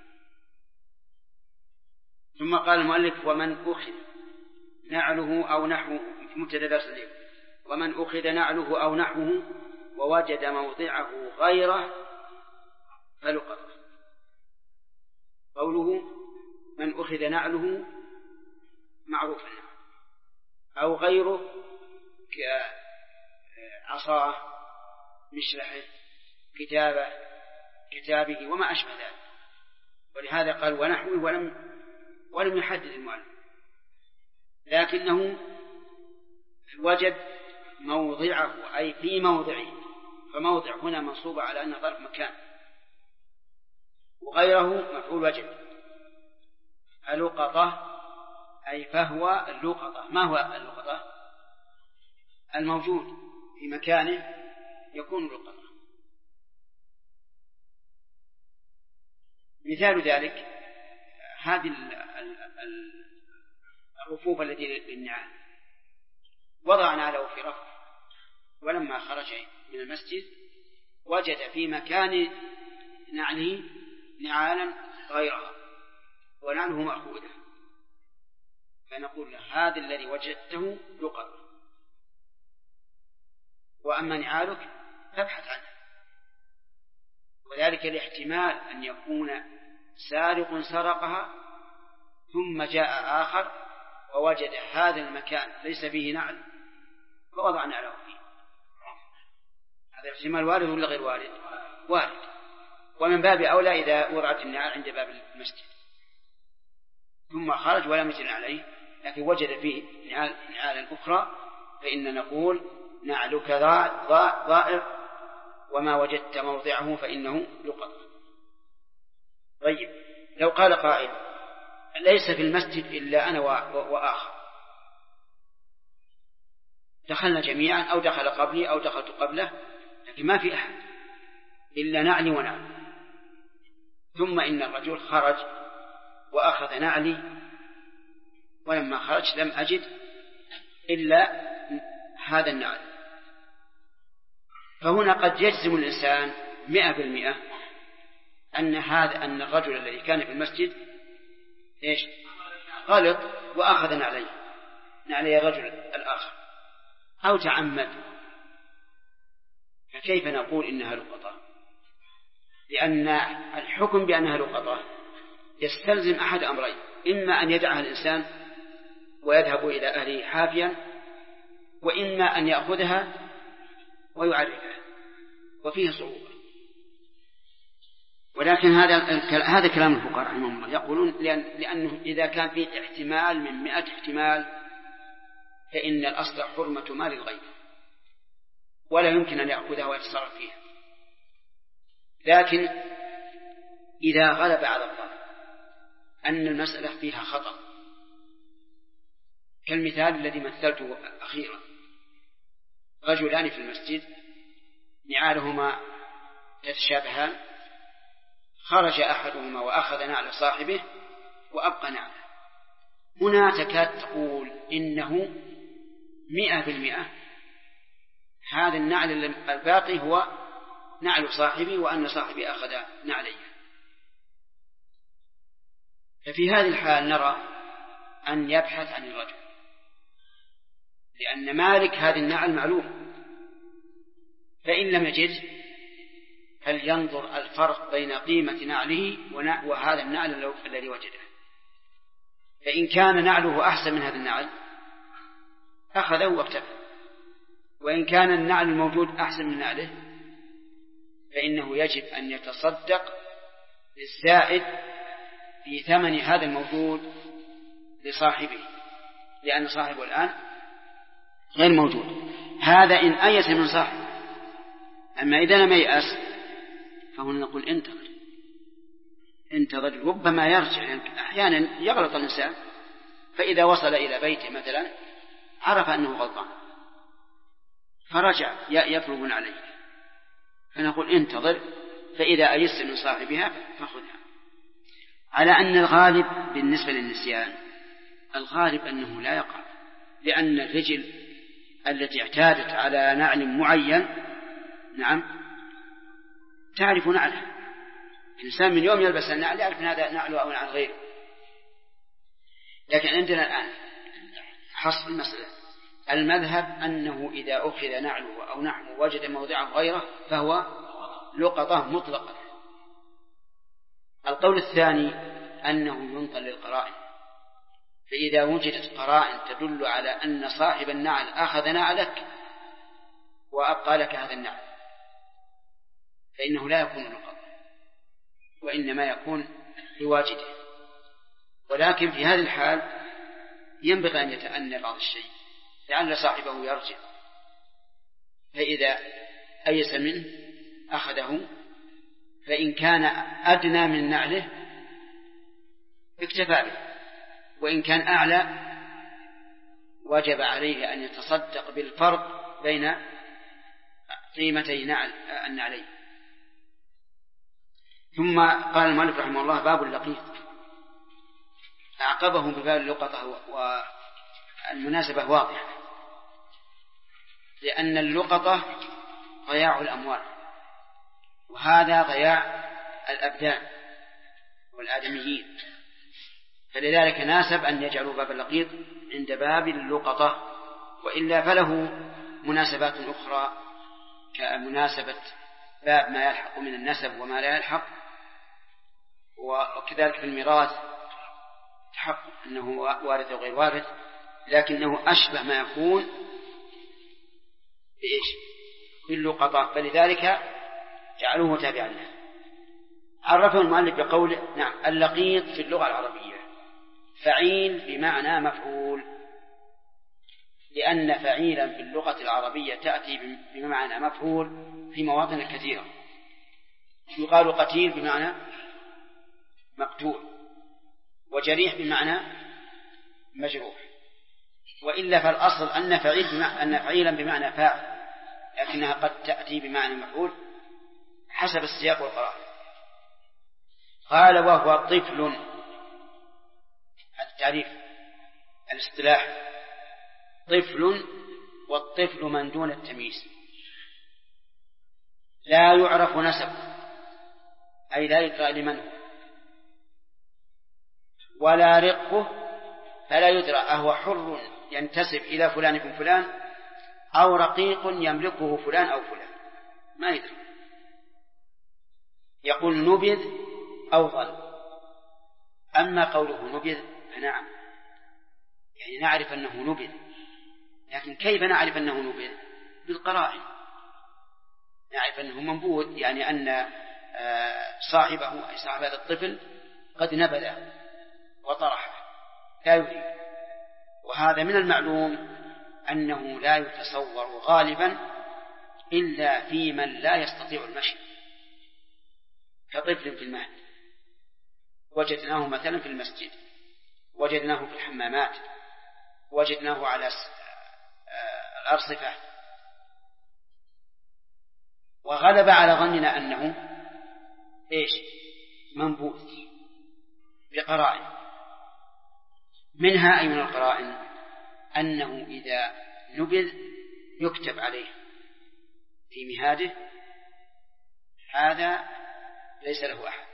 ثم قال المؤلف ومن أخذ نعله أو نحوه في مبتدأ درس اليوم، ومن أخذ نعله أو نحوه ووجد موضعه غيره فلقطه. قوله من أخذ نعله معروف أو غيره كعصاه مشلحه كتابه وما أشبه ذلك، ولهذا قال ونحوه ولم يحدد المؤلف، لكنه وجد موضعه أي في موضعه، فموضع هنا منصوبة على أنه ظرف مكان، وغيره مفعول وجد. اللقطة أي فهو اللقطة. ما هو اللقطة؟ الموجود في مكانه يكون لقطة. مثال ذلك هذه الرفوف التي للنعال، وضع نعله في رف، ولما خرج من المسجد وجد في مكان نعله نعالا غيرها ونعله مأخوذة، فنقول له هذا الذي وجدته لقطة، وأما نعالك فابحث عنه. وذلك الاحتمال أن يكون سارق سرقها ثم جاء آخر ووجد هذا المكان ليس فيه نعل فوضع نعله فيه. هذا الاحتمال وارد ولا غير وارد؟ وارد. ومن باب أولى إذا وضعت النعال عند باب المسجد ثم خرج ولم يجد عليه لكن وجد فيه نعالا أخرى، فإن نقول نعلك ضائع وما وجدت موضعه فإنه لقطة. طيب لو قال قائل ليس في المسجد إلا أنا وآخر، دخلنا جميعا أو دخل قبلي أو دخلت قبله، لكن ما في أحد إلا نعلي ونعلي، ثم إن الرجل خرج وأخذ نعلي، ولما خرج لم أجد إلا هذا النعل، فهنا قد يجزم الإنسان 100% أن الرجل الذي كان في المسجد غلط وأخذ نعلي الرجل الآخر أو تعمد، فكيف نقول إنها لقطة؟ لأن الحكم بأنها لقطة يستلزم أحد أمرين، إما أن يدعها الإنسان ويذهب إلى أهله حافيا، وإما أن يأخذها ويعرفها، وفيه صعوبة. ولكن هذا كلام الفقهاء رحمهم الله، يقولون لأنه إذا كان فيه احتمال من 100 احتمال فإن الأصل حرمة مال الغير ولا يمكن أن يأخذها ويتصرف فيها. لكن إذا غلب على الظن أن المسألة فيها خطأ، كالمثال الذي مثلته أخيرا، رجلان في المسجد نعالهما تتشابهان، خرج أحدهما وأخذ نعل صاحبه وأبقى نعله، هنا تكاد تقول إنه 100% هذا النعل الباقي هو نعل صاحبي وأن صاحبي أخذ نعليه. ففي هذه الحال نرى أن يبحث عن الرجل، لأن مالك هذه النعل معلوم، فإن لم يجد فلينظر الفرق بين قيمة نعله وهذا النعل الذي وجده، فإن كان نعله أحسن من هذا النعل أخذه واكتفى، وإن كان النعل الموجود أحسن من نعله فإنه يجب أن يتصدق بالزائد في ثمن هذا الموجود لصاحبه، لأن صاحبه الآن غير موجود. هذا إن أيس من صاحبه. أما إذا لم ييأس فهنا نقول انتظر ربما يرجع، يعني أحيانا يغلط الإنسان، فإذا وصل إلى بيته مثلا عرف أنه غلطان فرجع يفرغ عليه، فنقول انتظر، فإذا أيس من صاحبها فخذها. على أن الغالب بالنسبة للنسيان الغالب أنه لا يقع، لأن الرجل التي اعتادت على نعل معين تعرف نعله. الإنسان من يوم يلبس النعل يعرف أن هذا نعله أو نعل غيره. لكن عندنا الآن حصل المسألة، المذهب أنه إذا أخذ نعله أو نحوه وجد موضعه غيره فهو لقطة مطلقة. القول الثاني أنه ينظر للقرائن، فإذا وجدت قرائن تدل على أن صاحب النعل أخذ نعلك وأبقى لك هذا النعل فإنه لا يكون لقطة، وإنما يكون لواجده. ولكن في هذه الحال ينبغي أن يتأنى بعض الشيء لعل صاحبه يرجع، فإذا أيس منه أخذه، فإن كان أدنى من نعله اكتفى به، وإن كان أعلى وجب عليه أن يتصدق بالفرق بين قيمتي النعلين. ثم قال المؤلف رحمه الله باب اللقيط، أعقبه بباب اللقطة، والمناسبة واضحة، لأن اللقطة ضياع الأموال، وهذا ضياع الأبدان والآدميين، فلذلك ناسب أن يجعلوا باب اللقيط عند باب اللقطة، وإلا فله مناسبات أخرى كمناسبة باب ما يلحق من النسب وما لا يلحق، وكذلك في الميراث تحقق أنه وارث وغير وارث، لكنه أشبه ما يكون باللقطة، فلذلك جعلوه تابعا له. عرفه المؤلف بقوله نعم اللقيط في اللغة العربية فعيل بمعنى مفعول، لأن فعيلا في اللغة العربية تأتي بمعنى مفعول في مواطن كثيرة. يقال قتيل بمعنى مقتول، وجريح بمعنى مجروح، وإلا فالأصل أن فعيلا بمعنى فاعل، لكنها قد تأتي بمعنى مفعول حسب السياق والقرائن. قال وهو طفل، التعريف الاصطلاح طفل، والطفل من دون التمييز، لا يعرف نسب أي لا يدرى لمن هو، ولا رقه فلا يدرى أهو حر ينتسب إلى فلان بن فلان أو رقيق يملكه فلان أو فلان، ما يدري. يقول نبذ أو ظل. أما قوله نبذ فنعم، يعني نعرف أنه نبذ، لكن كيف نعرف أنه نبذ؟ بالقرائن نعرف أنه منبوذ، يعني أن صاحبه أي صاحب هذا الطفل قد نبذه وطرحه لا يريد. وهذا من المعلوم أنه لا يتصور غالبا إلا في من لا يستطيع المشي، كطفل في المهد وجدناه مثلا في المسجد، وجدناه في الحمامات، وجدناه على الأرصفة، وغلب على ظننا أنه منبوذ بقرائن. منها أي من القرائن أنه إذا نبذ يكتب عليه في مهاده هذا ليس له أحد،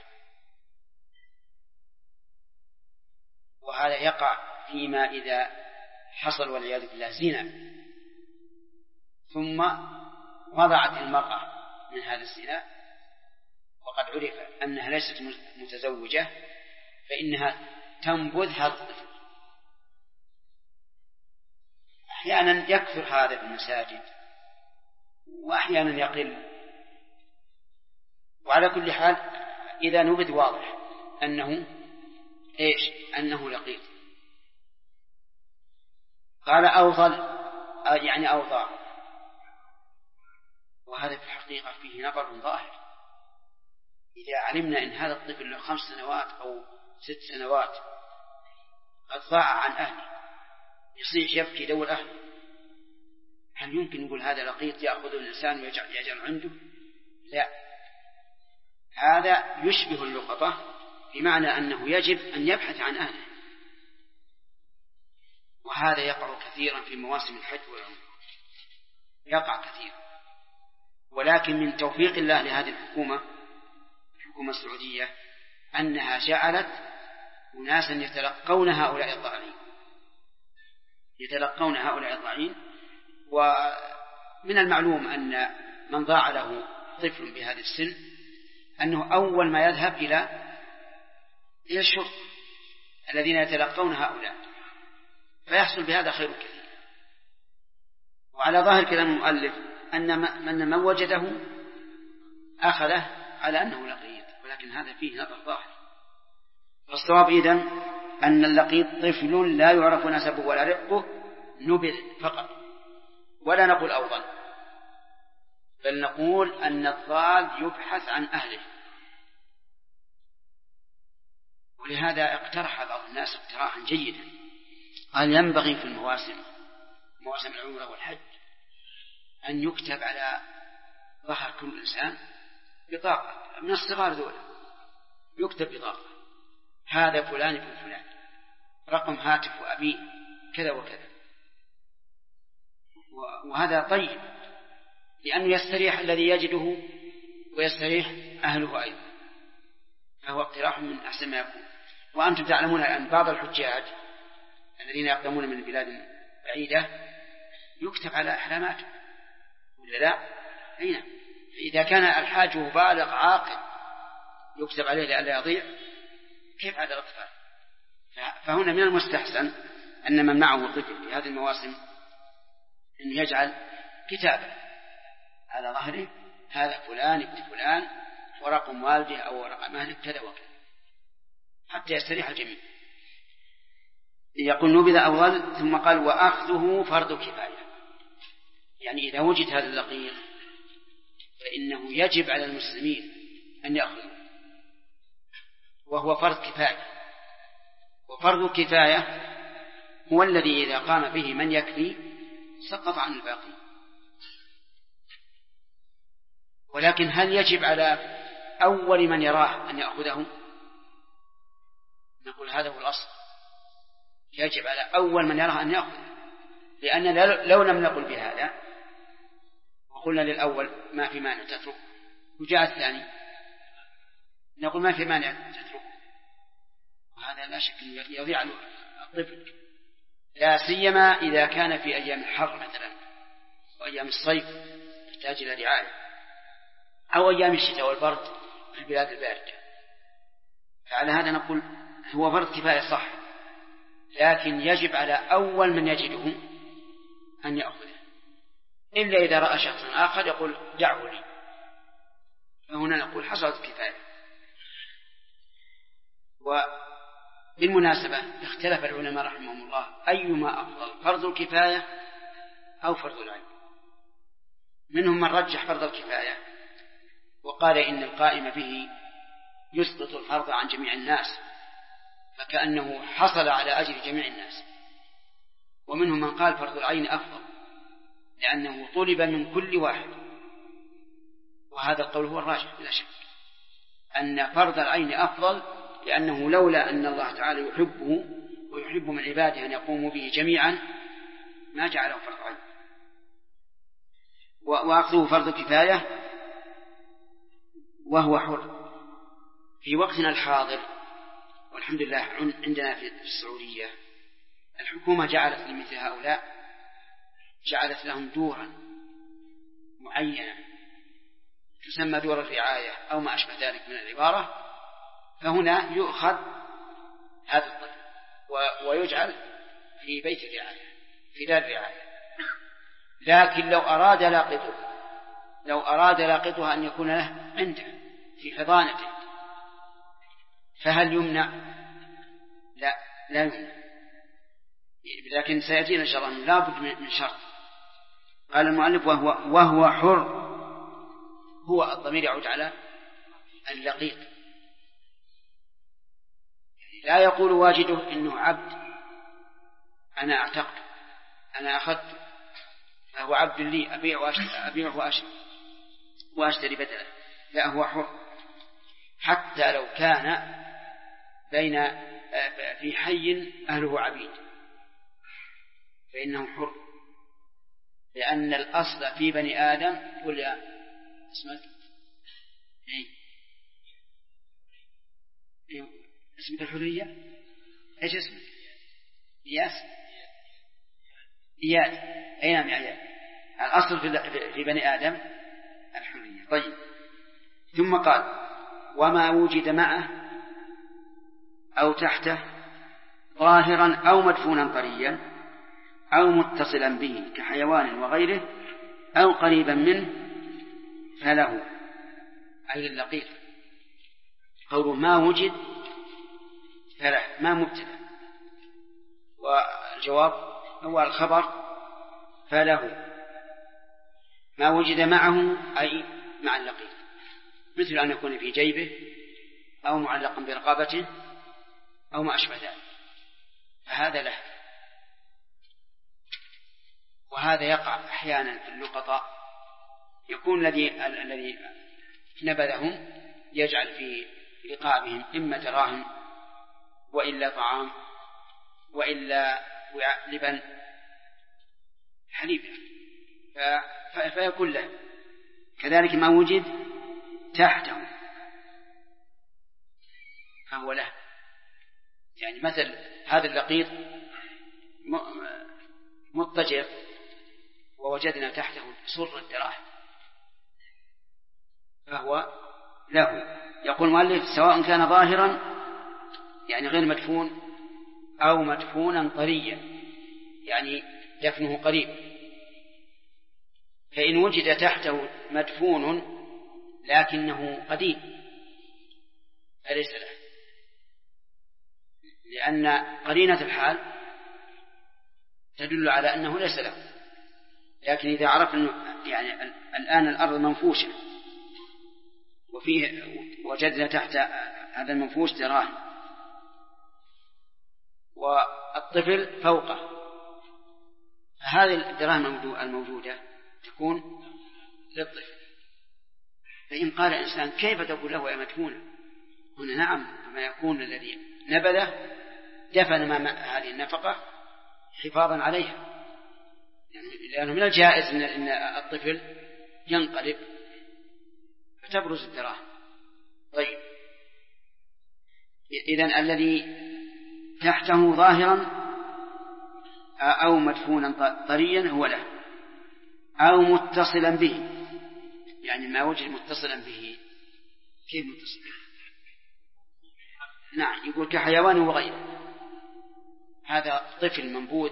وهذا يقع فيما إذا حصل والعياذ بالله زنا ثم وضعت المرأة من هذا الزنا وقد عرف أنها ليست متزوجة، فإنها تنبذ هذا الطفل. أحيانا يكثر هذا في المساجد وأحيانا يقل، وعلى كل حال إذا نبذ واضح أنه أنه لقيط. قال أوضل يعني أوضاع، وهذا في الحقيقة فيه نظر ظاهر. إذا علمنا أن هذا الطفل له 5 سنوات أو 6 سنوات قد ضاع عن أهله يصيح يبكي دور أهله، هل يمكن نقول هذا لقيط يأخذ الإنسان ويجعل عنده؟ لا، هذا يشبه اللقطة بمعنى أنه يجب أن يبحث عن أهله. وهذا يقع كثيرا في مواسم الحج والعمرة، يقع كثيرا. ولكن من توفيق الله لهذه الحكومة السعودية أنها جعلت أناسا يتلقون هؤلاء الضعين. ومن المعلوم أن من ضاع له طفل بهذا السن أنه أول ما يذهب إلى الشرطة الذين يتلقون هؤلاء، فيحصل بهذا خير كثير. وعلى ظاهر كلام المؤلف أن من وجده أخذه على أنه لقيط، ولكن هذا فيه نظر ظاهر. فالصواب إذن أن اللقيط طفل لا يعرف نسبه ولا رقه، نبذ فقط، ولا نقول أوضل، بل نقول أن الضال يبحث عن أهله. ولهذا اقترح بعض الناس اقتراحا جيدا، قال ينبغي في مواسم العمرة والحج أن يكتب على ظهر كل إنسان بطاقة من الصغار ذولا، يكتب بطاقة هذا فلان ابن فلان، رقم هاتف أبيه كذا وكذا. وهذا طيب، لأنه يستريح الذي يجده ويستريح أهله أيضا، فهو اقتراح من أحسن ما يكون. وأنتم تعلمون أن بعض الحجاج الذين يقدمون من بلاد بعيدة يكتب على أحراماته ولا لا؟ هنا إذا كان الحاج بالغ عاقل يكتب عليه لئلا يضيع، كيف على الأطفال؟ فهنا من المستحسن أن من معه طفل في هذه المواسم أن يجعل كتابا على ظهره هذا فلان ابن فلان ورقم والده أو رقم أهله كذا وكذا، حتى يستريح الجميع. يقول نبذ أول، ثم قال وأخذه فرض كفاية، يعني إذا وجد هذا اللقيط فإنه يجب على المسلمين أن يأخذوا، وهو فرض كفاية. وفرض كفاية هو الذي إذا قام به من يكفي سقط عن الباقي. ولكن هل يجب على أول من يراه أن يأخذه؟ نقول هذا هو الأصل، يجب على أول من يراه أن يأخذه، لأن لو لم نقل بهذا وقلنا للأول ما في مانع تترك، وجاء الثاني نقول ما في مانع تترك، وهذا لا شك يضيع الطفل، لا سيما إذا كان في أيام الحر مثلا وأيام الصيف يحتاج إلى رعاية، أو أيام الشتاء والبرد في البلاد الباردة. فعلى هذا نقول هو فرض كفاية صح، لكن يجب على أول من يجده أن يأخذه، إلا إذا رأى شخص آخر يقول دعه لي، فهنا نقول حصلت الكفاية. وبالمناسبة اختلف العلماء رحمهم الله أيما أفضل، فرض الكفاية أو فرض العين. منهم من رجح فرض الكفاية وقال إن القائم به يسقط الفرض عن جميع الناس، فكأنه حصل على أجر جميع الناس. ومنهم من قال فرض العين أفضل لأنه طلب من كل واحد، وهذا القول هو الراجح بلا شك، أن فرض العين أفضل، لأنه لولا أن الله تعالى يحبه ويحب من عباده أن يقوموا به جميعا ما جعله فرض عين. وأخذه فرض كفاية وهو حر. في وقتنا الحاضر والحمد لله عندنا في السعودية الحكومة جعلت لمثل هؤلاء جعلت لهم دورا معينة تسمى دور الرعاية أو ما أشبه ذلك من العبارة، فهنا يؤخذ هذا الطفل ويجعل في بيت الرعاية في دار الرعاية. لكن لو أراد لاقطها أن يكون له عنده في حضانته فهل يمنع؟ لا يمنع، لكن سيأتينا إن شاء الله لا بد من شرط. قال المؤلف وهو حر، هو الضمير يعود على اللقيط، لا يقول واجده إنه عبد أنا أعتقد أنا أخذت فهو عبد لي أبيع وأشتري بدله، لا هو حر. حتى لو كان في حي أهله عبيد فإنه حر، لأن الأصل في بني آدم قل يا اسمك اسمك الحرية، ايش اسمك؟ إياد. أي نعم يا إياد. الأصل في بني آدم الحرية. طيب، ثم قال وما وجد معه أو تحته ظاهرا أو مدفونا طريا أو متصلا به كحيوان وغيره أو قريبا منه فله، أي اللقيط. قوله ما وجد فله ما مبتدأ، والجواب هو الخبر فله. ما وجد معه أي مع اللقيط، مثل أن يكون في جيبه أو معلقا برقبته أو ما أشبه ذلك، فهذا له. وهذا يقع أحيانا في اللقطاء، يكون الذي نبذهم يجعل في رقابهم إما دراهم وإلا طعام وإلا وعاء لبن حليب، فيكون له. كذلك ما وجد تحته فهو له. يعني مثل هذا اللقيط مضطجع ووجدنا تحته سر الدراهم فهو له. يقول المؤلف سواء كان ظاهرا يعني غير مدفون أو مدفونا طريا يعني دفنه قريب. فإن وجد تحته مدفون لكنه قديم فليس له، لأن قرينة الحال تدل على أنه ليس له. لكن إذا عرف أنه يعني الآن الأرض منفوشة وفيه وجدنا تحت هذا المنفوش دراهم والطفل فوقه، هذه الدراهم الموجودة تكون للطفل. فإن قال إنسان كيف تقول له يا مدفونة؟ هنا نعم، ما يكون الذي نبذه دفن هذه النفقة حفاظا عليها، يعني لأنه من الجائز أن الطفل ينقلب فتبرز الدراهم. طيب، إذن الذي تحته ظاهرا أو مدفونا طريا هو له، أو متصلا به، يعني ما وجد متصلا به. كيف متصل به؟ نعم، يقول كحيوان وغيره. هذا طفل منبوذ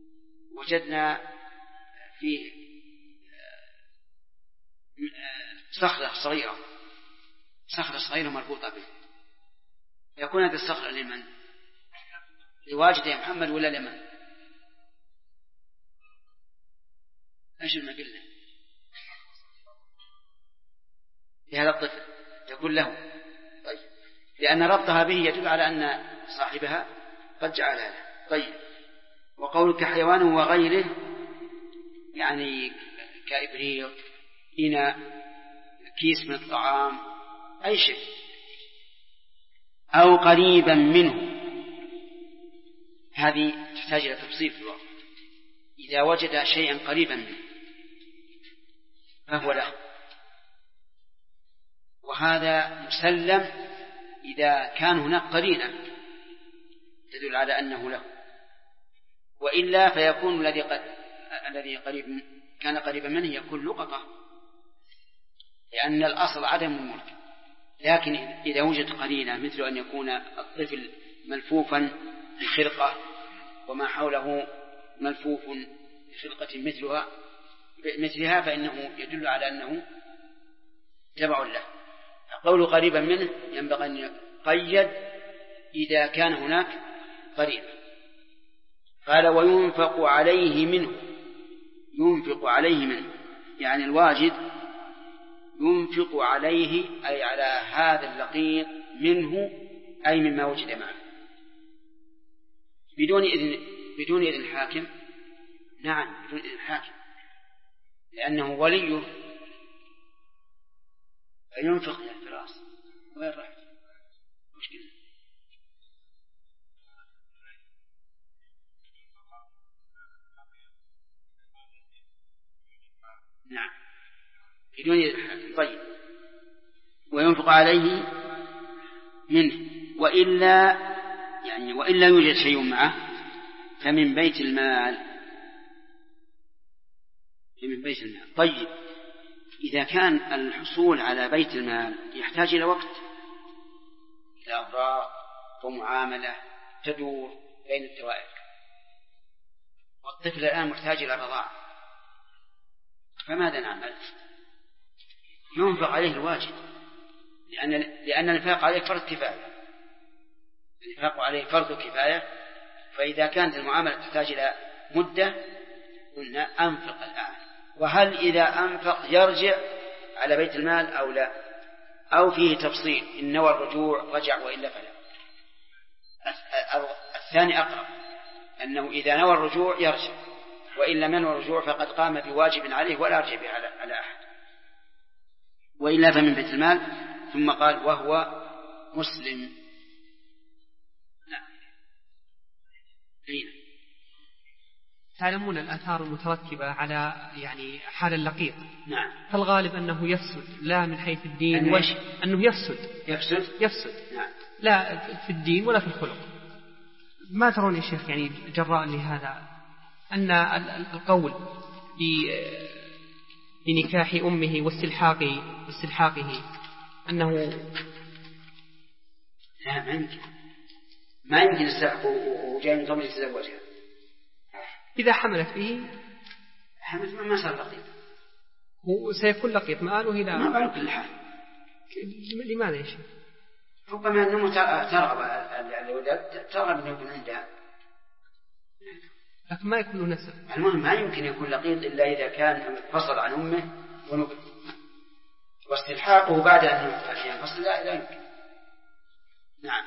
وجدنا فيه صخرة صغيرة مربوطة به، يكون هذه الصخرة لمن؟ لواجد يا محمد ولا لمن؟ ايش ما قلنا؟ لهذا الطفل يقول له. طيب، لأن ربطها به يدل على أن صاحبها قد جعلها له. طيب، وقولك حيوان وغيره يعني كإبريق، إناء، كيس من الطعام، أي شيء، أو قريبا منه. هذه تحتاج إلى تفصيل في الوقت. إذا وجد شيئا قريبا منه فهو له، وهذا مسلم إذا كان هناك قرينة تدل على أنه له، وإلا فيكون الذي كان قريبا منه يكون لقطة، لأن الأصل عدم الملك. لكن إذا وجد قرينة مثل أن يكون الطفل ملفوفا بخرقة وما حوله ملفوف بخرقة مثلها فإنه يدل على أنه تبع له. قول قريبا منه ينبغي أن يقيد إذا كان هناك قريب. قال وينفق عليه منه. ينفق عليه منه يعني الواجد ينفق عليه أي على هذا اللقيط منه، أي مما وجد معه بدون إذن الحاكم. نعم، بدون إذن الحاكم، لأنه وليه، فينفق يا فراس. وين رحت؟ مشكلة. نعم، بدون إذن الحاكم. طيب، وينفق عليه منه، وإلا يوجد شيء معه فمن بيت المال. طيب، إذا كان الحصول على بيت المال يحتاج إلى وقت، إلى أوراق ومعاملة تدور بين الدوائر، والطفل الآن محتاج إلى رضاعة، فماذا نعمل؟ ينفق عليه الواجب، لأن الإنفاق عليه فرض كفاية. الإنفاق عليه فرض كفاية، فإذا كانت المعاملة تحتاج إلى مدة قلنا أنفق الآن. وهل إذا أنفق يرجع على بيت المال أو لا، أو فيه تفصيل إن نوى الرجوع رجع وإلا فلا؟ الثاني أقرب، أنه إذا نوى الرجوع يرجع، وإن لم ينوى الرجوع فقد قام بواجب عليه ولا يرجع به على أحد، وإلا فمن بيت المال. ثم قال وهو مسلم. نعم. تعلمون الآثار المترتبة على يعني حال اللقيط. نعم. فالغالب أنه يفسد، لا من حيث الدين أنه يفسد. نعم. لا في الدين ولا في الخلق. ما ترون يا شيخ يعني جراء لهذا أن القول بنكاح أمه واستلحاقه أنه لا، ما يمكن السحق وجاء من قبل يتزوجها. إذا حملت به ما صار لقيط، هو سيكون لقيط مآله إلى ما بعرف كل حال. لماذا يا شيخ؟ ربما أنه ترغب أنه يكون عندها، لكن ما يكون له نسب. المهم ما يمكن يكون لقيط إلا إذا كان انفصل عن أمه ونقل، واستلحاقه بعد أن ينفصل لا يمكن. نعم.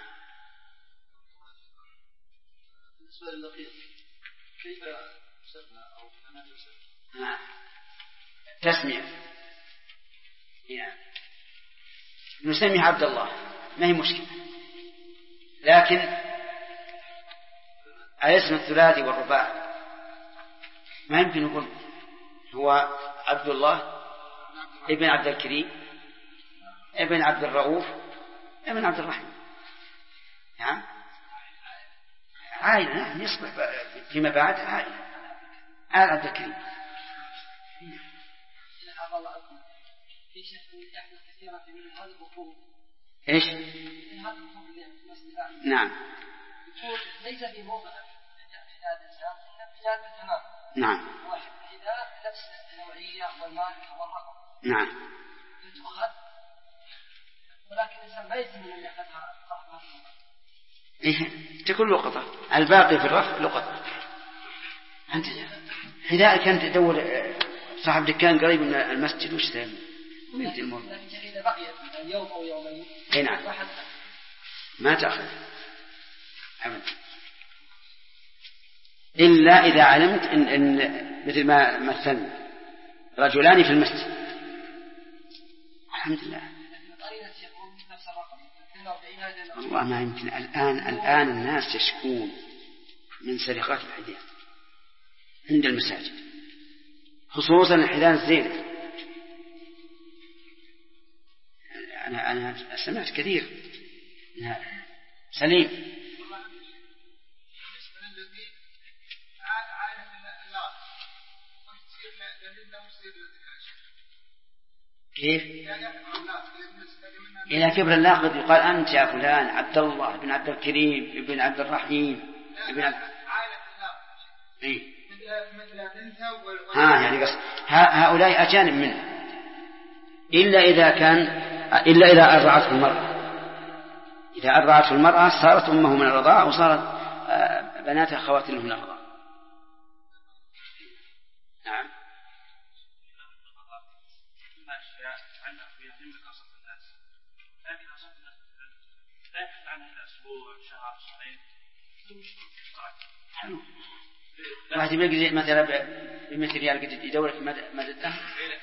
بالنسبة لللقيط كيف يسمى أو كما يسمى؟ نعم، تسمية. نعم، نسميه عبد الله ما هي مشكلة، لكن الاسم الثلاثي والرباعي ما يمكن يقول هو عبد الله ابن عبد الكريم ابن عبد الرؤوف ابن عبد الرحيم. نعم، عائلة. نعم، يصبح فيما بعد عائلة آل عبد الكريم. في شيء من إحدى كثيرة من هذه البطول. إيش؟ من هذه البطول يعني نعم. بطول ليس في موضع اجتهاد الإنسان، إنما اجتهاد بالتمام. نعم. واحد الحذاء بنفس النوعية والمال والرقم. نعم. تؤخذ، ولكن الإنسان ما يلزم أن يأخذها صاحبها. تكون لقطة، الباقي في الرف لقطة. أنت حذائك أنت تدور صاحب دكان قريب من المسجد وش تسوي؟ لكن إذا بقيت يوم أو يومين نعم ما تأخذ أبدا، إلا إذا علمت إن مثل ما مثلنا رجلان في المسجد. الحمد لله. والله ما يمكن الآن الناس يشكون من سرقات الحذاء عند المساجد، خصوصا الحذاء الزينة. أنا سمعت كثير سليم. كيف؟ إلى كبر اللاقط يقال أنت يا فلان عبد الله بن عبد الكريم بن عبد الرحيم بن عبد يعني قصد هؤلاء أجانب منه، إلا إذا أرضعته المرأة. إذا أرضعته المرأة صارت أمه من الرضاعة وصارت بناتها خواتم من الرضاعة. نعم. واحد يبقى مثلا بمثل ريال قد يدورك مدى الدم.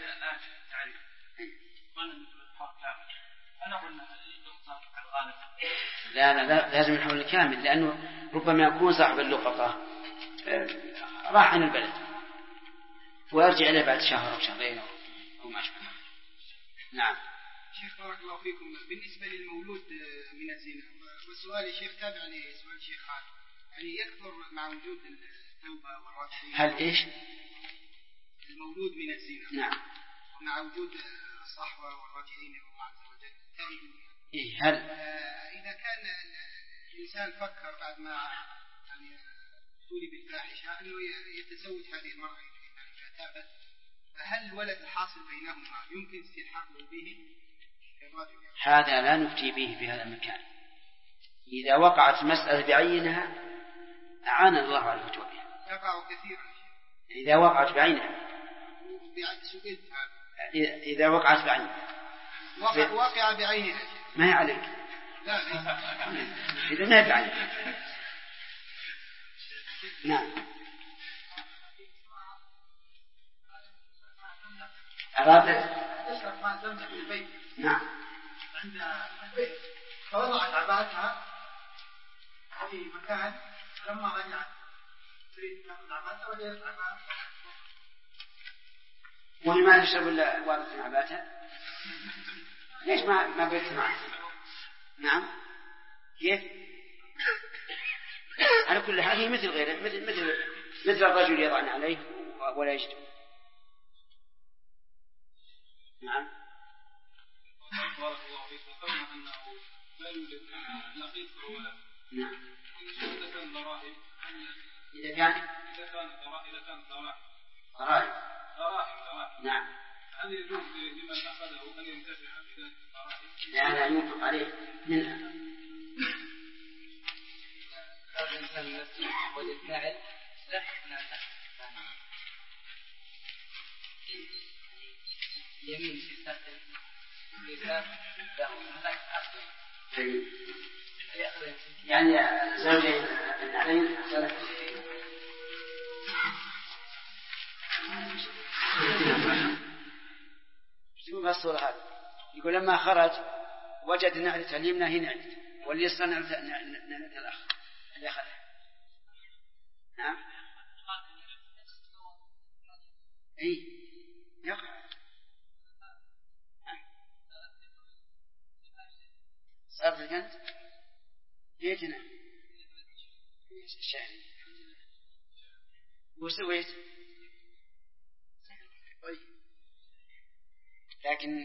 لا لازم الحول الكامل، لأنه ربما يكون صاحب اللقطة راح عن البلد ويرجع إليه بعد شهر أو شهرين أو ما أشبه. نعم. شيخ بارك الله فيكم، بالنسبة للمولود من الزنا، والسؤال يا شيخ تابع لسؤال شيخ خالد، يعني يكثر مع وجود التوبة والرجعة. هل إيش؟ المولود من الزنا. نعم. مع وجود الصحوة والراجعين إلى الله عز وجل تائبون. هل إذا كان الإنسان فكر بعد ما يعني تولي بالفاحشة أنه يتزوج هذه المرأة إذا تابت، فهل الولد الحاصل بينهما يمكن استلحاقه به؟ هذا لا نفتي به في هذا المكان. إذا وقعت مسألة بعينها أعان الله على الفتوى بها. يقع كثيرا. إذا وقعت بعينها. إذا وقعت بعينها. واقع بعينها. ما هي عليك. لا. إذا ما هي بعينها. نعم. أرادت. تشرب ماء زمزم في البيت. نعم. عند البيت فوضعت عباتها في مكان، لما رجعت تريد تأخذ عباتها وجدت عباتها. وهي ما تشرب إلا واضح عباتها؟ ليش ما بيت معه؟ نعم. كيف؟ على كل حال هي مثل غيره، مثل الرجل يضعن عليه ولا يجد. نعم. بارك الله فيك. ذكرنا أنه لا يوجد لقيط ولا. نعم. إذا كان ضرائب. إذا كان ضرائب. نعم. هل يجوز لمن أخذه أن ينتفع بذلك الضرائب؟ لا ينفق عليه منها. الإنسان نفسه والفاعل له يمين يستخدم الإنسان له أصل. يعني زوجين عليه شوف الصورة هذه. يقول لما خرج وجد نعلة اليمنى هي نعلة واليسرى نعلة الأخ اللي أخذها. نعم. إيه يقع. صارت الكنت جيتنا الشهري الحمد لله. وسويت لكن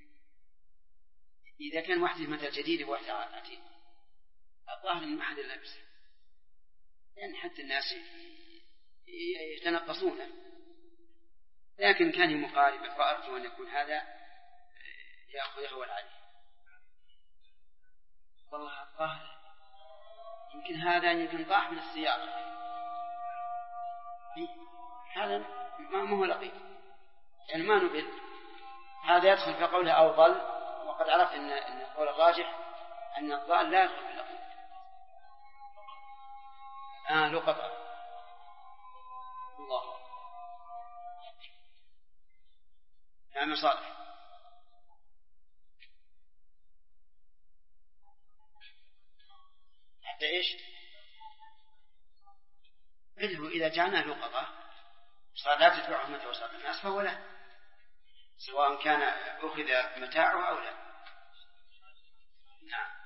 إذا كان واحدة مثل جديدة وواحدة عتيقة الظاهر إن ما حد لابسه، يعني حتى الناس يتنقصونه، لكن كان مقاربة فأرجو أن يكون هذا يأخذ يهول عليه. والله الظاهر يمكن هذا يمكن طاح من السيارة، هذا ما هو لقيط، يعني ما نبل. هذا يدخل في قوله أو ضل، وقد عرف أن القول الراجح أن الضال لا يدخل في اللقيط. لقطة الله. نعم صالح. حتى إيش؟ مثله إذا جعلنا لقطة صار لا تتبعه متى وصل الناس فهو له، سواء كان أخذ متاعه أو لا. نعم.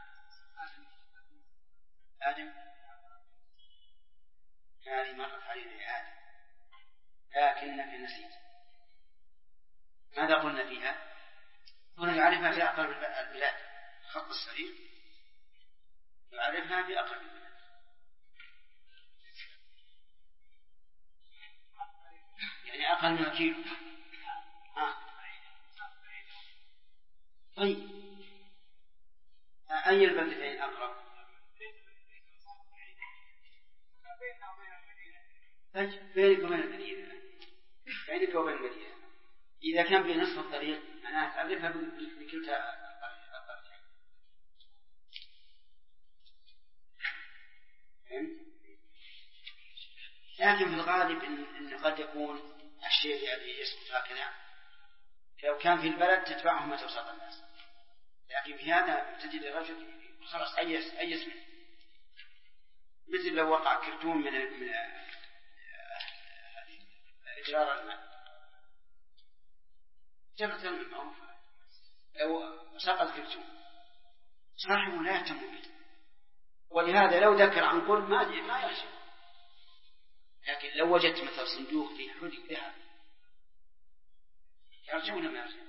آدم هذه مرت علينا يا آدم لكنك نسيت. ماذا قلنا فيها؟ هنا يعرفها في أقرب البلاد، خط السرير يعرفها في أقرب البلاد. يعني أقل من كيلو. طيب أي البلدتين أقرب؟ بينك وبين المدينة. بينك وبين المدينة إذا كان بنصف الطريق أنا أعرفها بكلتا الطريقين. لكن في الغالب إن قد يكون الشيء الذي يسقط هكذا لو كان في البلد تتبعهم ما توسط الناس، لكن في هذا تجد الرجل خلاص أي اسم، مثل لو وقع كرتون من إجرار الماء جبت الماء لو سقط كرتون صاحبه لا يهتم به، ولهذا لو ذكر عن قرب ما يخشى. لكن لو وجدت مثل صندوق فيه حدي ذهب يرجع ولا ما يرجع؟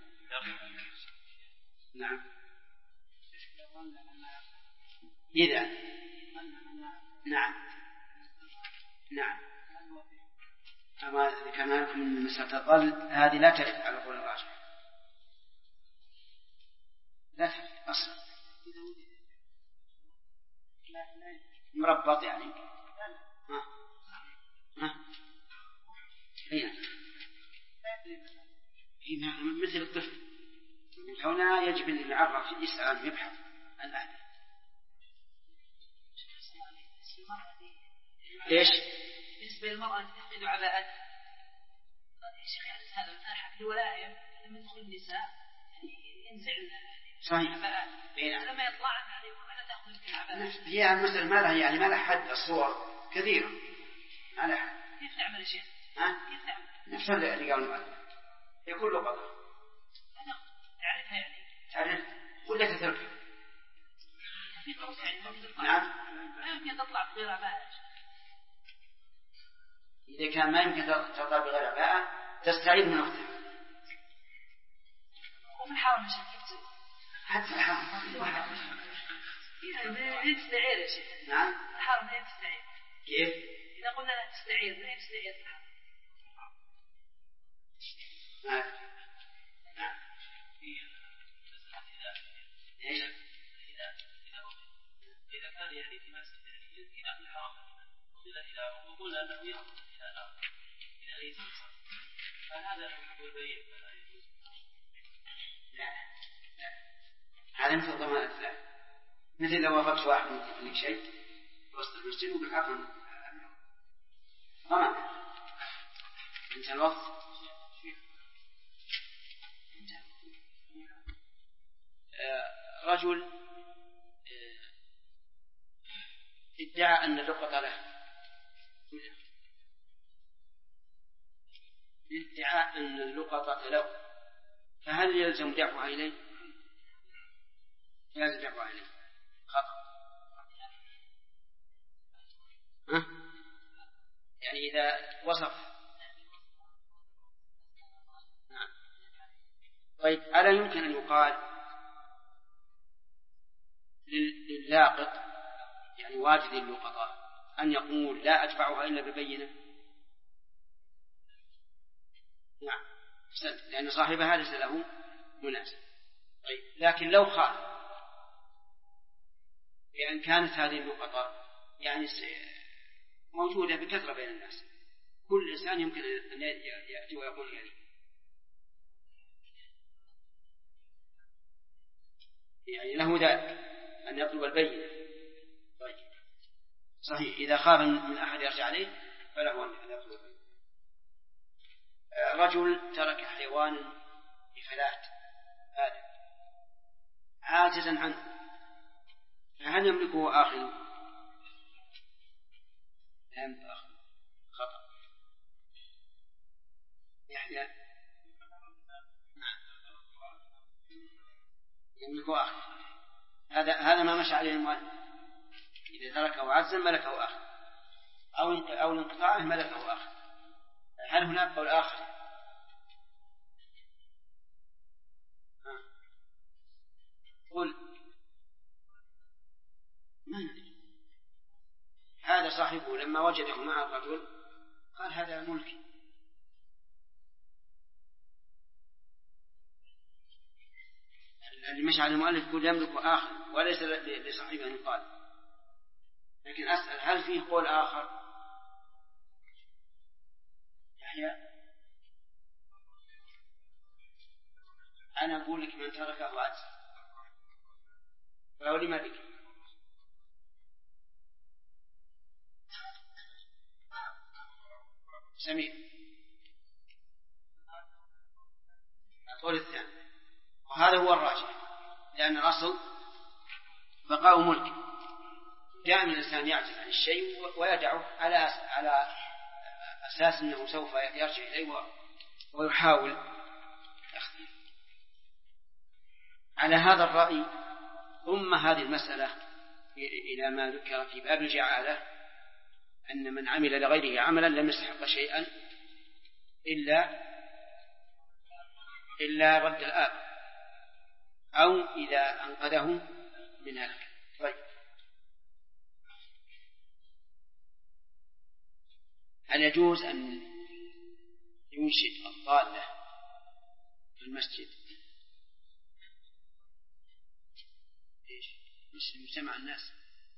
نعم. إذا نعم أما كما لكم من ستظل هذه لا ترد على قول الراجح، لا ترد أصلا مربط يعني مثل الطفل هنا يجب أن يعرف يسأل يبحث عن أهله. إيش؟ بالنسبة للمرأة تفقد عباءتها، يا شيخ يعني هذا الآحة في الولاية لما يدخل النساء ينزعن عباءات لما يطلعن عليكم أنا تأخذ العباءات. هي المسألة ما لها يعني ما لها حد، الصور كثيرة ما لها حد. كيف نعمل يا شيخ؟ كيف نعمل؟ نفس اللي قال المؤلف يكون له قدر. أنا أعرفها يعني. تعرف ولا تتركها؟ في طرق يعني ما تطلع. نعم. ما يمكن تطلع بغير عباءة. إذا كان ما يمكن تطلع بغير عباءة تستعيد من أختها. وفي الحرم يا شيخ كيف تسوي؟ حتى الحرم. يعني تستعير يا شيخ. نعم. الحرم هي تستعير. كيف؟ إذا قلنا لها تستعير هي تستعير في الحرم. نعم. إيش؟ إذا كان يعني في مسجد يعني في داخل الحرم إلى وقلنا أنه يخرج إلى الآخر إلى أي سلسلة فهذا هو البيع فلا يجوز. لا هذا مثل ضمان الثلاث، مثل لو وافقت واحد من شيء وسط المسجد وقل عفوا ضمان انت الوقت رجل ادعى أن اللقطة له، ادعى أن اللقطة له، فهل يلزم دفعها إليه؟ يلزم دفعها إليه خطأ. يعني إذا وصف. نعم. طيب ألا يمكن أن يقال للاقط يعني واجد اللقطة أن يقول لا أدفعها إلا ببينة؟ نعم لأن صاحبها ليس له مناسب. طيب لكن لو خاف بأن كانت هذه النقطة يعني موجودة بكثرة بين الناس، كل إنسان يمكن أن يأتي ويقول يعني له ذلك أن يطلب البينة. طيب صحيح إذا خاف من أحد يرجع عليه فله أن يطلب البينة. رجل ترك حيوان بفلاة هذا عاجزا عنه، فهل يملكه آخر؟ لا يملك آخر، خطأ. يحيى يملكه آخر، هذا ما مشى عليه المؤلف. إذا تركه عجزا ملكه آخر، أو الانقطاع ملكه آخر. هل هناك قول آخر؟ قل ما ندري. هذا صاحبه لما وجده مع الرجل قال هذا ملكي. اللي مشى على المؤلف يقول يملك آخر وليس لصاحبه أن يقال. لكن أسأل هل فيه قول آخر؟ يحيى أنا أقول لك من تركه عجز فهو لمالك. سمير القول الثاني، وهذا هو الراجح، لأن الأصل بقاء ملك. دائما الإنسان يعجز عن الشيء ويدعه على أساس أنه سوف يرجع إليه ويحاول أخذه. على هذا الرأي ثم هذه المسألة إلى ما ذكر في باب الجعالة، أن من عمل لغيره عملا لم يستحق شيئا إلا رد الآب أو إذا أنقذه من هلك. طيب هل يجوز أن ينشد الضالة في المسجد؟ إيش مش مجتمع الناس؟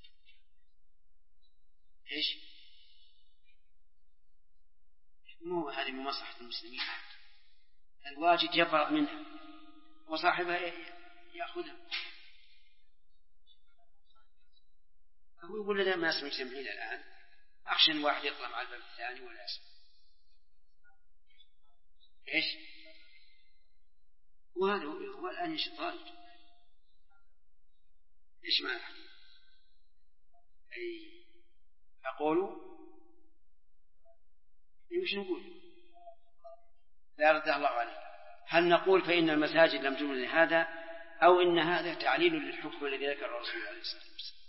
إيش مو هذه مصلحة المسلمين، الواجد يبرأ منها وصاحبها يأخذها. هو يقول لنا الناس مجتمعين الآن، أخشى أن واحد يطلع مع الباب الثاني ولا يسمع. إيش وهذا هو الآن يشطال. إيش معنى أي أقول يمشي نقول لا رد الله عليه. هل نقول فإن المساجد لم تبنى لهذا، أو إن هذا تعليل للحكم الذي ذكر الرسول عليه الصلاة والسلام؟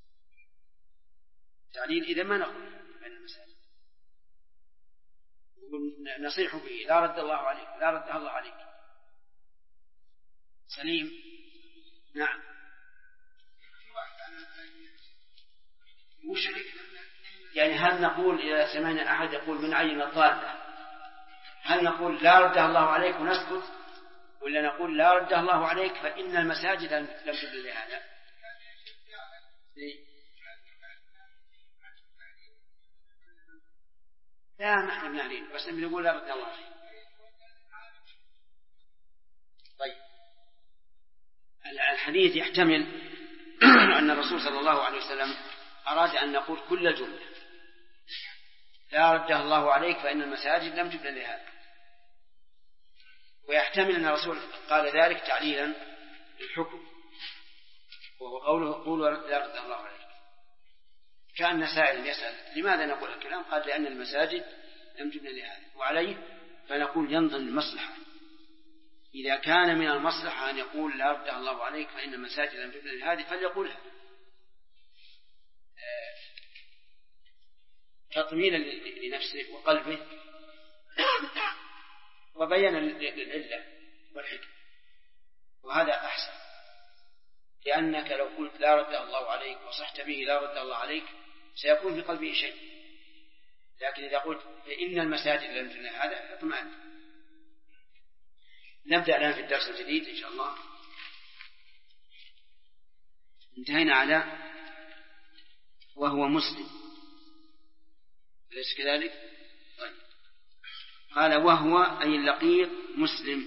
تعليل إذا ما نقول بأن المساجد نصيح به لا رد الله عليك، لا رد الله عليك. سليم نعم. يعني هل نقول إذا سمعنا أحد يقول من عين الضالة هل نقول لا رده الله عليك ونسكت، ولا نقول لا رده الله عليك فإن المساجد لم تبنى لهذا؟ لا ما احنا بنعلين، بس نقول لا رده الله عليك. طيب الحديث يحتمل أن الرسول صلى الله عليه وسلم أراد أن نقول كل الجملة لا رده الله عليك فإن المساجد لم تبنى لهذا، ويحتمل أن الرسول قال ذلك تعليلا للحكم، وهو قوله قولوا لا رده الله عليك. كان سائل يسأل لماذا نقول الكلام، قال لأن المساجد لم تبنى لهذا، وعليه فنقول ينظر المصلحة. إذا كان من المصلحة أن يقول لا رده الله عليك فإن المساجد لم تبنى لهذه فليقولها تطمينا لنفسه وقلبه وبيانا للعلة والحكمة، وهذا أحسن. لأنك لو قلت لا رد الله عليك وصحت به لا رد الله عليك سيكون في قلبه شيء، لكن إذا قلت فإن المساجد لم تبنى هذا اطمئن. نبدأ الآن في الدرس الجديد إن شاء الله. انتهينا على وهو مسلم، أليس كذلك؟ طيب. قال وهو أي اللقيط مسلم،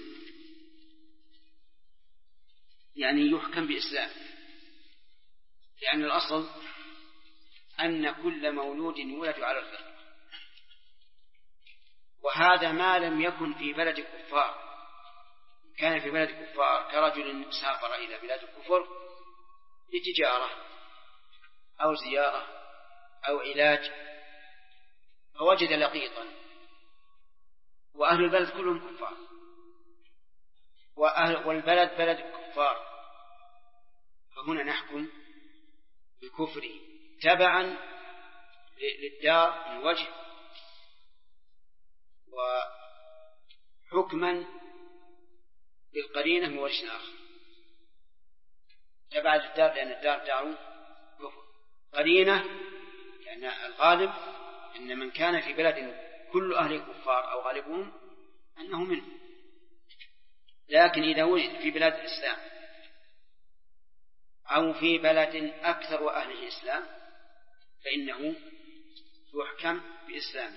يعني يحكم بإسلام، لأن الأصل أن كل مولود يولد على الفطرة، وهذا ما لم يكن في بلد كفار. كان في بلد كفار كرجل سافر إلى بلاد الكفر لتجارة أو زيارة أو علاج فوجد لقيطا، وأهل البلد كلهم كفار، والبلد بلد كفار، فهنا نحكم بكفره تبعا للدار من وجه، وحكما بالقرينة من وجه آخر. تبع الدار لأن الدار دار كفر، قرينة لأن الغالب أن من كان في بلد كل أهل كفار أو غالبهم أنه منه، لكن إذا وجد في بلاد الإسلام أو في بلد أكثر أهله إسلام فإنه يحكم بإسلامه.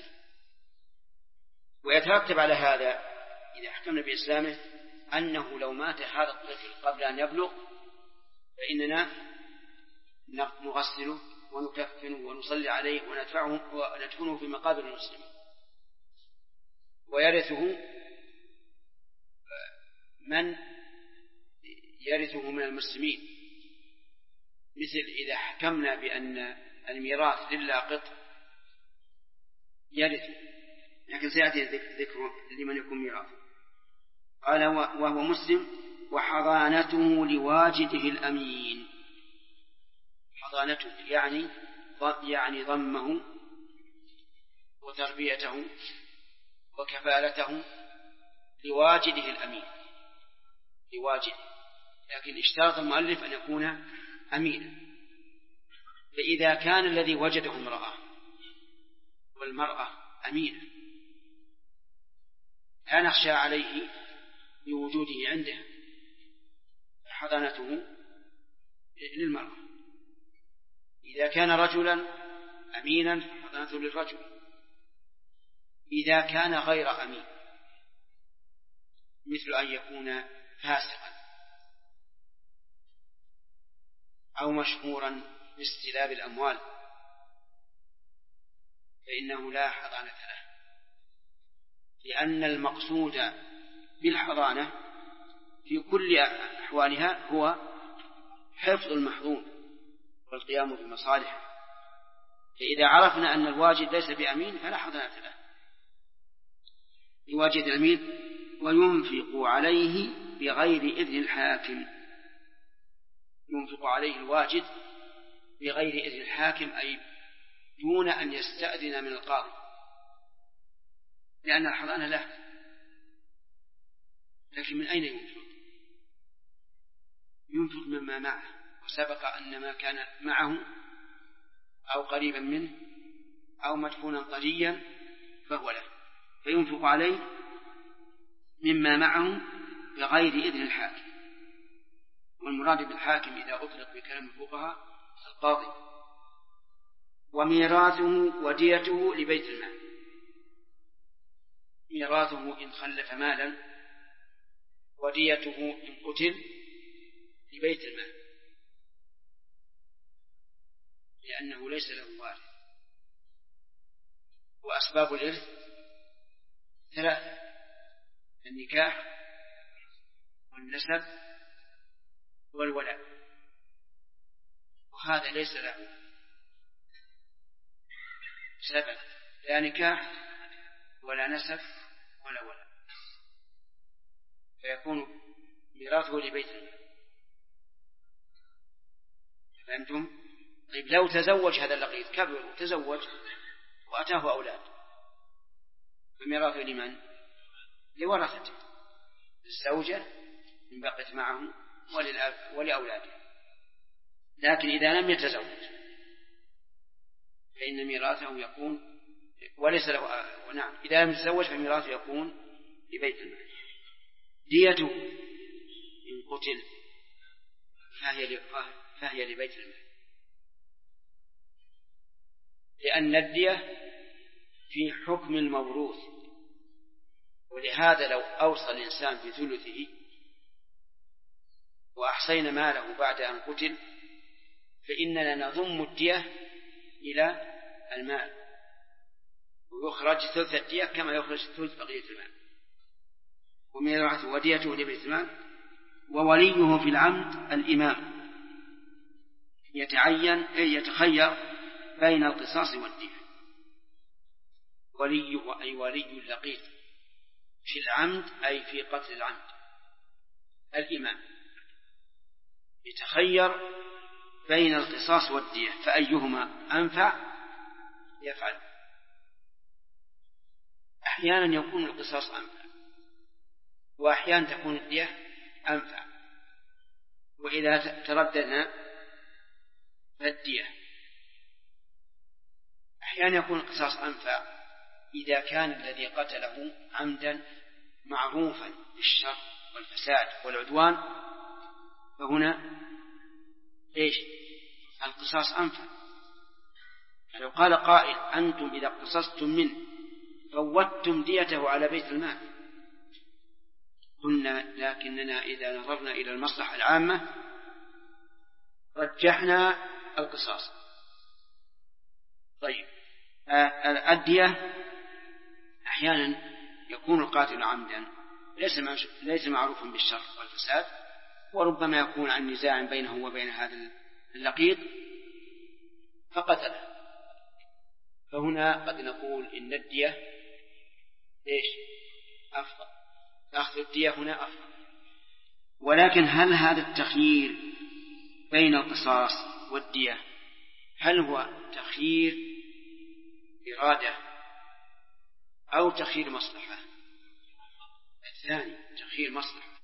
ويترتب على هذا إذا حكمنا بإسلامه أنه لو مات هذا الطفل قبل أن يبلغ فإننا نغسله ونكفنه ونصلي عليه وندفنه في مقابر المسلمين، ويرثه من يرثه من المسلمين، مثل إذا حكمنا بأن الميراث للاقط يرثه، لكن سيأتي ذكر لمن يكون ميراثه. قال وهو مسلم وحضانته لواجده الأمين. حضانته يعني ضمه وتربيته وكفالته لواجده الأمين، لواجده، لكن اشترط المؤلف أن يكون أمينا. فإذا كان الذي وجده امرأة والمرأة أمينة لا نخشى عليه بوجوده عنده، حضانته للمرأة. إذا كان رجلا أمينا حضانته للرجل. إذا كان غير أمين مثل أن يكون فاسقا أو مشهورا باستلاب الأموال فإنه لا حضانة له، لأن المقصود بالحضانة في كل أحوالها هو حفظ المحظوظ والقيام بمصالحه. فإذا عرفنا أن الواجد ليس بأمين فلا حضانة له. يواجد الأمين وينفق عليه بغير إذن الحاكم، ينفق عليه الواجد بغير إذن الحاكم أي دون أن يستأذن من القاضي، لأن الحضانة له. لكن من أين ينفق؟ ينفق مما معه، وسبق أن ما كان معه أو قريبا منه أو مدفونا طريا فهو له، فينفق عليه مما معه بغير إذن الحاكم. والمراد بالحاكم إذا أطلق بكلام الفقهاء القاضي. وميراثه وديته لبيت المال، ميراثه إن خلف مالا، وديته إن قتل لبيت المال، لأنه ليس له وارث. وأسباب الإرث ثلاثة: النكاح والنسب والولاء، وهذا ليس له سبب، لا نكاح ولا نسب ولا ولاء، فيكون ميراثه لبيت المال. فهمتم؟ طيب لو تزوج هذا اللقيط، كبر وتزوج وأتاه أولاد، فميراثه لمن؟ لورثته، الزوجة إن بقت معه ولأولاده. لكن إذا لم يتزوج فإن ميراثه يكون وليس له نعم، إذا لم يتزوج فميراثه يكون لبيت المال. ديته إن قتل فهي لبيت المال، لأن الدية في حكم الموروث، ولهذا لو أوصى الإنسان بثلثه وأحصينا ماله بعد أن قتل فإننا نضم الدية إلى المال، ويخرج ثلث الدية كما يخرج ثلث بقية المال، وميراث وديته لبيت المال. ووليه في العمد الإمام يتخير بين القصاص والدية. وليه أي ولي اللقيط في العمد أي في قتل العمد، الإمام يتخير بين القصاص والدية، فأيهما أنفع يفعل. أحيانا يكون القصاص أنفع، وأحيانا تكون الدية أنفع، وإذا ترددنا فالدية. أحيانا يكون القصاص أنفع إذا كان الذي قتله عمدا معروفا بالشر والفساد والعدوان، فهنا إيش القصاص أنفع. لو قال قائل أنتم إذا قصصتم منه فوتم ديته على بيت المال، قلنا لكننا إذا نظرنا إلى المصلحة العامة رجحنا القصاص. طيب الدية أحيانا يكون القاتل عمدا ليس معروفا بالشر والفساد، وربما يكون عن نزاع بينه وبين هذا اللقيط فقتله، فهنا قد نقول إن الدية إيش أفضل، أخذ الدية هنا أفضل. ولكن هل هذا التخيير بين القصاص والدية هل هو تخيير إرادة أو تخيير مصلحة؟ الثاني تخيير مصلحة،